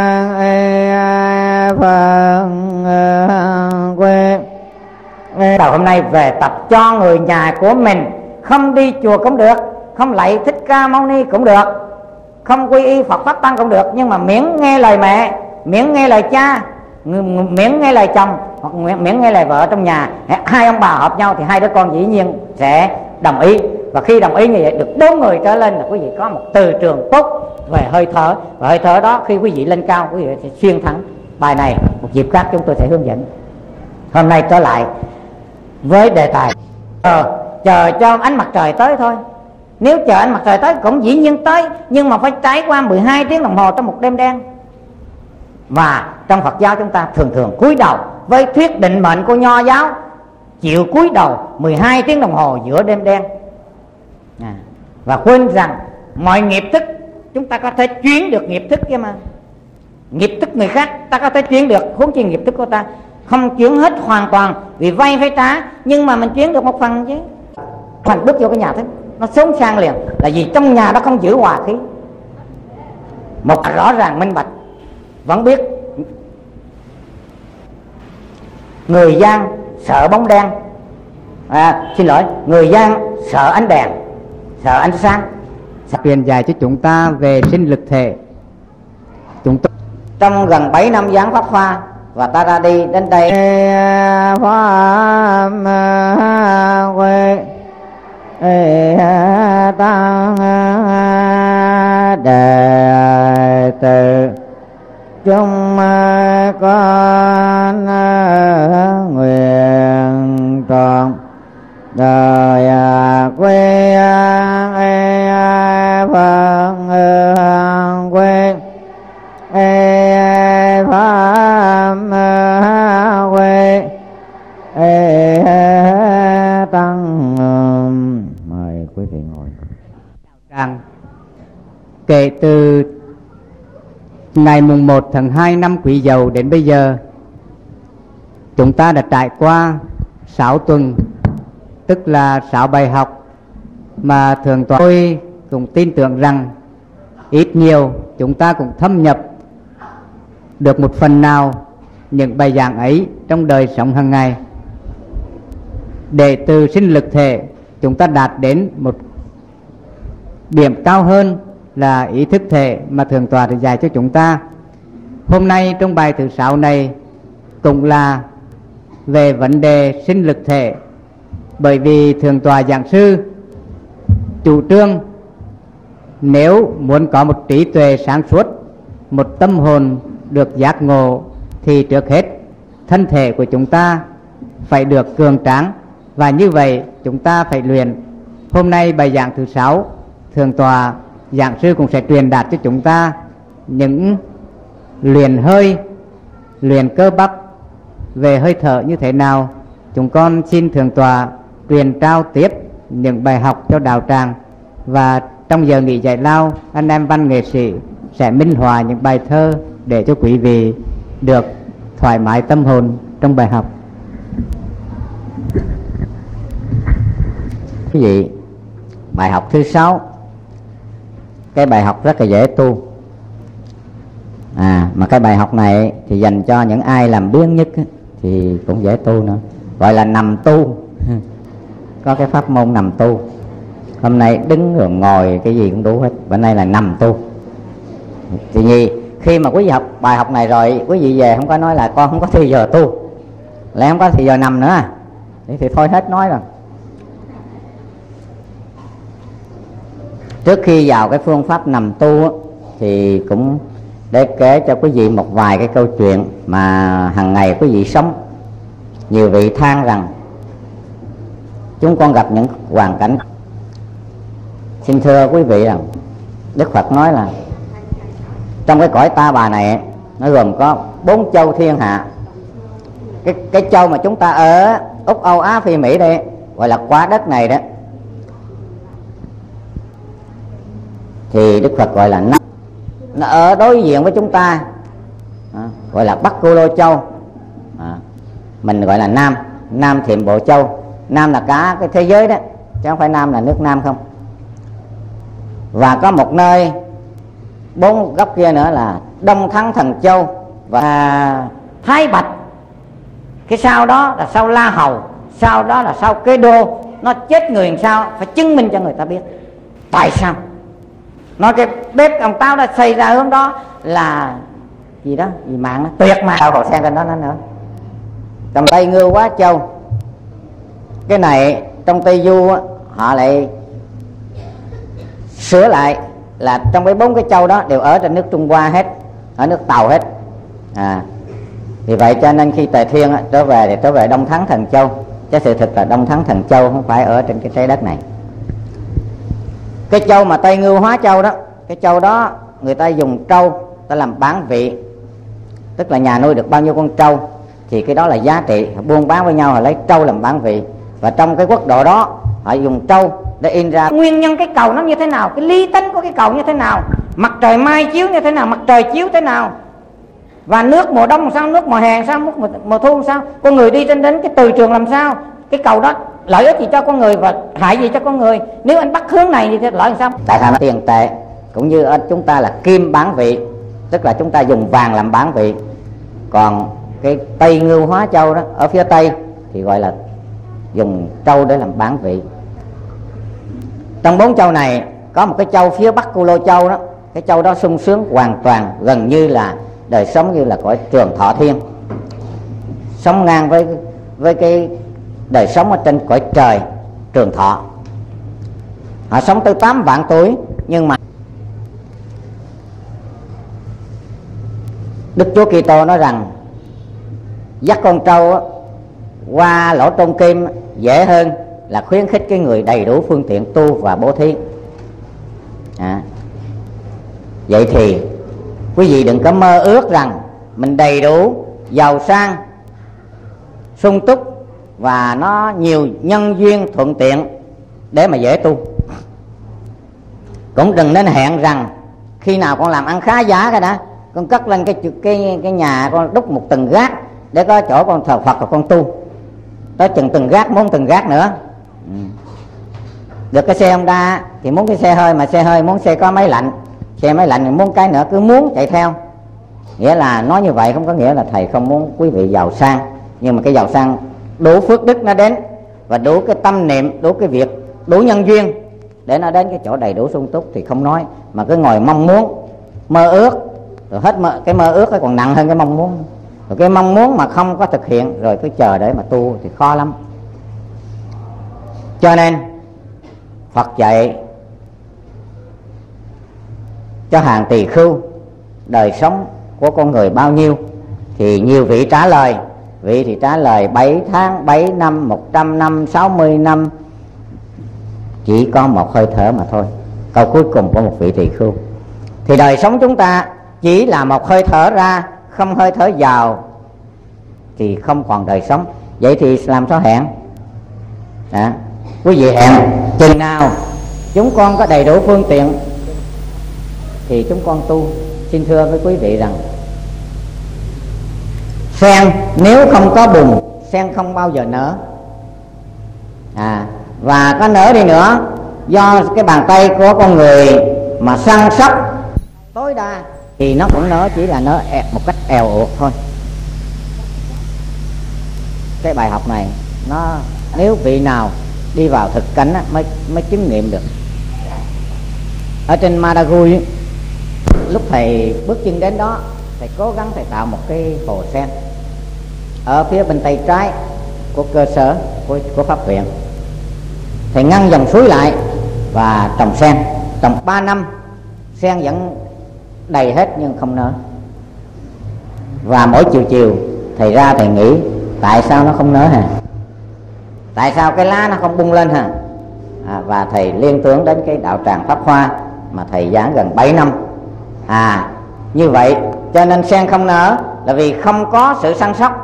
Phật quê. Đầu hôm nay về tập cho người nhà của mình, không đi chùa cũng được, không lạy Thích Ca Mâu Ni cũng được, không quy y Phật Pháp Tăng cũng được, nhưng mà miễn nghe lời mẹ, miễn nghe lời cha, miễn nghe lời chồng, hoặc miễn nghe lời vợ trong nhà, hai ông bà hợp nhau thì hai đứa con dĩ nhiên sẽ đồng ý. Và khi đồng ý như vậy được 4 người trở lên là quý vị có một từ trường tốt về hơi thở, và hơi thở đó khi quý vị lên cao quý vị sẽ xuyên thắng. Bài này một dịp khác chúng tôi sẽ hướng dẫn. Hôm nay trở lại với đề tài chờ cho ánh mặt trời tới thôi. Nếu chờ ánh mặt trời tới cũng dĩ nhiên tới, nhưng mà phải trải qua 12 tiếng đồng hồ trong một đêm đen. Và trong Phật giáo chúng ta thường cúi đầu với thuyết định mệnh của Nho giáo, chịu cúi đầu 12 tiếng đồng hồ giữa đêm đen, và quên rằng mọi nghiệp thức chúng ta có thể chuyển được nghiệp thức kia mà. Nghiệp thức người khác ta có thể chuyển được, huống chi nghiệp thức của ta không chuyển hết hoàn toàn vì vay phải trả, nhưng mà mình chuyển được một phần chứ. Thành bước vô cái nhà thức nó sống sang liền là vì trong nhà đó không giữ hòa khí. Một rõ ràng minh bạch. Vẫn biết người gian sợ bóng đen, người gian sợ ánh đèn, sợ ánh sáng. Truyền dạy cho chúng ta về sinh lực thể. Trong gần 7 năm giảng Pháp Hoa và ta ra đi đến đây Pháp quê tăng đệ tử chúng con nguyện trọn đời quê Phật quê Pháp quê tăng. Mời quý vị ngồi. Kể từ ngày mùng 1 tháng 2 năm Quý Dậu đến bây giờ, chúng ta đã trải qua 6 tuần, tức là 6 bài học mà thường toàn. Tôi cũng tin tưởng rằng ít nhiều chúng ta cũng thâm nhập được một phần nào những bài giảng ấy trong đời sống hàng ngày, để từ sinh lực thể chúng ta đạt đến một điểm cao hơn là ý thức thể mà Thượng tọa đã dạy cho chúng ta. Hôm nay trong bài thứ 6 này cũng là về vấn đề sinh lực thể, bởi vì Thượng tọa giảng sư chủ trương Nếu muốn có một trí tuệ sáng suốt, một tâm hồn được giác ngộ, thì trước hết thân thể của chúng ta phải được cường tráng, và như vậy chúng ta phải luyện. Hôm nay bài giảng thứ 6, thượng tọa giảng sư cũng sẽ truyền đạt cho chúng ta những luyện hơi, luyện cơ bắp về hơi thở như thế nào. Chúng con xin thượng tọa truyền trao tiếp những bài học cho đạo tràng, và trong giờ nghỉ giải lao, anh em văn nghệ sĩ sẽ minh họa những bài thơ để cho quý vị được thoải mái tâm hồn trong bài học. Quý vị, bài học thứ 6, cái bài học rất là dễ tu. Mà cái bài học này thì dành cho những ai làm biếng nhất thì cũng dễ tu nữa, gọi là nằm tu. Có cái pháp môn nằm tu. Hôm nay đứng rồi ngồi cái gì cũng đủ hết, bữa nay là nằm tu. Thì vì khi mà quý vị học bài học này rồi, quý vị về không có nói là con không có thì giờ tu, lại không có thì giờ nằm nữa, thì thôi hết nói rồi. Trước khi vào cái phương pháp nằm tu thì cũng để kể cho quý vị một vài cái câu chuyện mà hàng ngày quý vị sống. Nhiều vị than rằng chúng con gặp những hoàn cảnh. Xin thưa quý vị rằng Đức Phật nói là trong cái cõi ta bà này nó gồm có 4 châu thiên hạ. Cái châu mà chúng ta ở Úc, Âu, Á, Phi, Mỹ đây gọi là quả đất này đó, thì Đức Phật gọi là nó ở đối diện với chúng ta, gọi là Bắc Cô Lô Châu, mình gọi là Nam Thiểm Bộ Châu. Nam là cả cái thế giới đó, chứ không phải Nam là nước Nam không. Và có một nơi 4 góc kia nữa là Đông Thắng Thần Châu và Thái Bạch. Cái sau đó là sau La Hầu, sau đó là sau Kế Đô. Nó chết người làm sao phải chứng minh cho người ta biết tại sao. Nói cái bếp ông Táo đã xây ra hướng đó là gì đó, gì mạng đó, tuyệt mạng. Sao còn xem trên đó nữa. Trong Tây Ngưu Quá Châu, cái này trong Tây Du họ lại sửa lại là trong cái 4 cái châu đó đều ở trên nước Trung Hoa hết, ở nước Tàu hết. Vì vậy cho nên khi Tề Thiên trở về thì trở về Đông Thắng Thần Châu, chứ sự thực là Đông Thắng Thần Châu không phải ở trên cái trái đất này. Cái châu mà Tây Ngưu Hóa Châu đó, cái châu đó người ta dùng trâu ta làm bán vị, tức là nhà nuôi được bao nhiêu con trâu thì cái đó là giá trị, họ buôn bán với nhau, họ lấy trâu làm bán vị. Và trong cái quốc độ đó họ dùng trâu để in ra nguyên nhân cái cầu nó như thế nào, cái lý tính của cái cầu như thế nào, mặt trời mai chiếu như thế nào, mặt trời chiếu thế nào, và nước mùa đông làm sao, nước mùa hè làm sao, nước mùa thu làm sao, con người đi trên đến cái từ trường làm sao, cái cầu đó lợi ích gì cho con người và hại gì cho con người. Nếu anh bắt hướng này thì lợi làm sao. Tại sao tiền tệ cũng như ở chúng ta là kim bán vị, tức là chúng ta dùng vàng làm bán vị. Còn cái Tây Ngưu Hóa Châu đó ở phía Tây thì gọi là dùng trâu để làm bán vị. Trong 4 châu này có một cái châu phía Bắc Cô Lô Châu đó, cái châu đó sung sướng hoàn toàn, gần như là đời sống như là cõi trường thọ thiên, sống ngang với cái đời sống ở trên cõi trời trường thọ. Họ sống tới 8 vạn tuổi, nhưng mà Đức Chúa Kitô nói rằng dắt con trâu qua lỗ trung kim dễ hơn là khuyến khích cái người đầy đủ phương tiện tu và bố thí. Vậy thì quý vị đừng có mơ ước rằng mình đầy đủ, giàu sang, sung túc và nó nhiều nhân duyên thuận tiện để mà dễ tu. Cũng đừng nên hẹn rằng khi nào con làm ăn khá giả cái đã, con cất lên cái nhà con đúc một tầng gác để có chỗ con thờ Phật và con tu. Tới chừng từng gác muốn từng gác nữa. Được cái xe Honda thì muốn cái xe hơi, mà xe hơi muốn xe có máy lạnh, xe máy lạnh thì muốn cái nữa, cứ muốn chạy theo. Nghĩa là nói như vậy không có nghĩa là thầy không muốn quý vị giàu sang, nhưng mà cái giàu sang đủ phước đức nó đến, và đủ cái tâm niệm, đủ cái việc, đủ nhân duyên để nó đến cái chỗ đầy đủ sung túc thì không nói, mà cứ ngồi mong muốn, mơ ước, rồi hết cái mơ ước còn nặng hơn cái mong muốn. Rồi cái mong muốn mà không có thực hiện rồi cứ chờ để mà tu thì khó lắm. Cho nên Phật dạy cho hàng tỳ khưu đời sống của con người bao nhiêu, thì nhiều vị trả lời. Vị thì trả lời 7 tháng, 7 năm, 100 năm, 60 năm, chỉ có một hơi thở mà thôi. Câu cuối cùng của một vị tỳ khưu. Thì đời sống chúng ta chỉ là một hơi thở ra, không hơi thở vào thì không còn đời sống. Vậy thì làm sao hẹn? Quý vị hẹn chừng nào chúng con có đầy đủ phương tiện thì chúng con tu. Xin thưa với quý vị rằng sen nếu không có bùn, sen không bao giờ nở. Và có nở đi nữa, do cái bàn tay của con người mà săn sóc tối đa thì nó cũng nở, chỉ là nở một cách èo uột thôi. Cái bài học này nó nếu vị nào đi vào thực cảnh mới chứng nghiệm được. Ở trên Madagui, lúc thầy bước chân đến đó, thầy cố gắng thầy tạo một cái hồ sen ở phía bên tay trái của cơ sở của pháp viện. Thầy ngăn dòng suối lại và trồng sen. Trồng 3 năm sen vẫn đầy hết nhưng không nở. Và mỗi chiều thầy ra thầy nghĩ tại sao nó không nở hả? Tại sao cái lá nó không bung lên hả? Và thầy liên tưởng đến cái đạo tràng Pháp Hoa mà thầy giảng gần 7 năm. Như vậy cho nên sen không nở là vì không có sự săn sóc.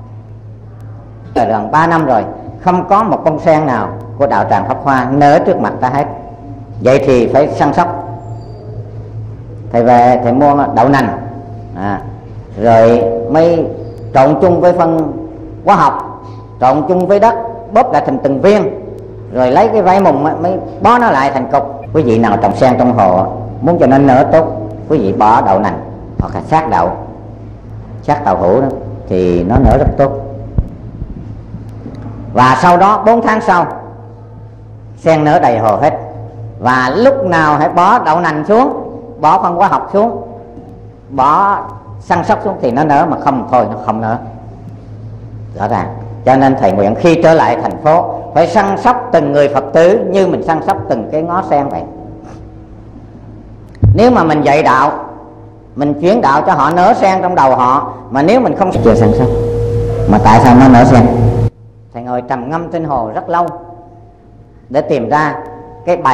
Gần 3 năm rồi không có một bông sen nào của đạo tràng Pháp Hoa nở trước mặt ta hết. Vậy thì phải săn sóc. Thầy về thầy mua đậu nành, rồi mới trộn chung với phân hóa học, trộn chung với đất, bóp lại thành từng viên, rồi lấy cái vải mùng mới bó nó lại thành cục. Quý vị nào trồng sen trong hồ muốn cho nó nở tốt, quý vị bỏ đậu nành hoặc là xác đậu, xác tàu hũ đó thì nó nở rất tốt. Và sau đó 4 tháng sau sen nở đầy hồ hết. Và lúc nào hãy bỏ đậu nành xuống, bỏ phân hóa học xuống, bỏ săn sóc xuống thì nó nở, mà không thôi nó không nở. Rõ ràng. Cho nên thầy nguyện khi trở lại thành phố phải săn sóc từng người Phật tử như mình săn sóc từng cái ngó sen vậy. Nếu mà mình dạy đạo, mình chuyển đạo cho họ nở sen trong đầu họ, mà nếu mình không chưa săn sóc, mà tại sao nó nở sen? Thầy ngồi trầm ngâm trên hồ rất lâu để tìm ra cái bài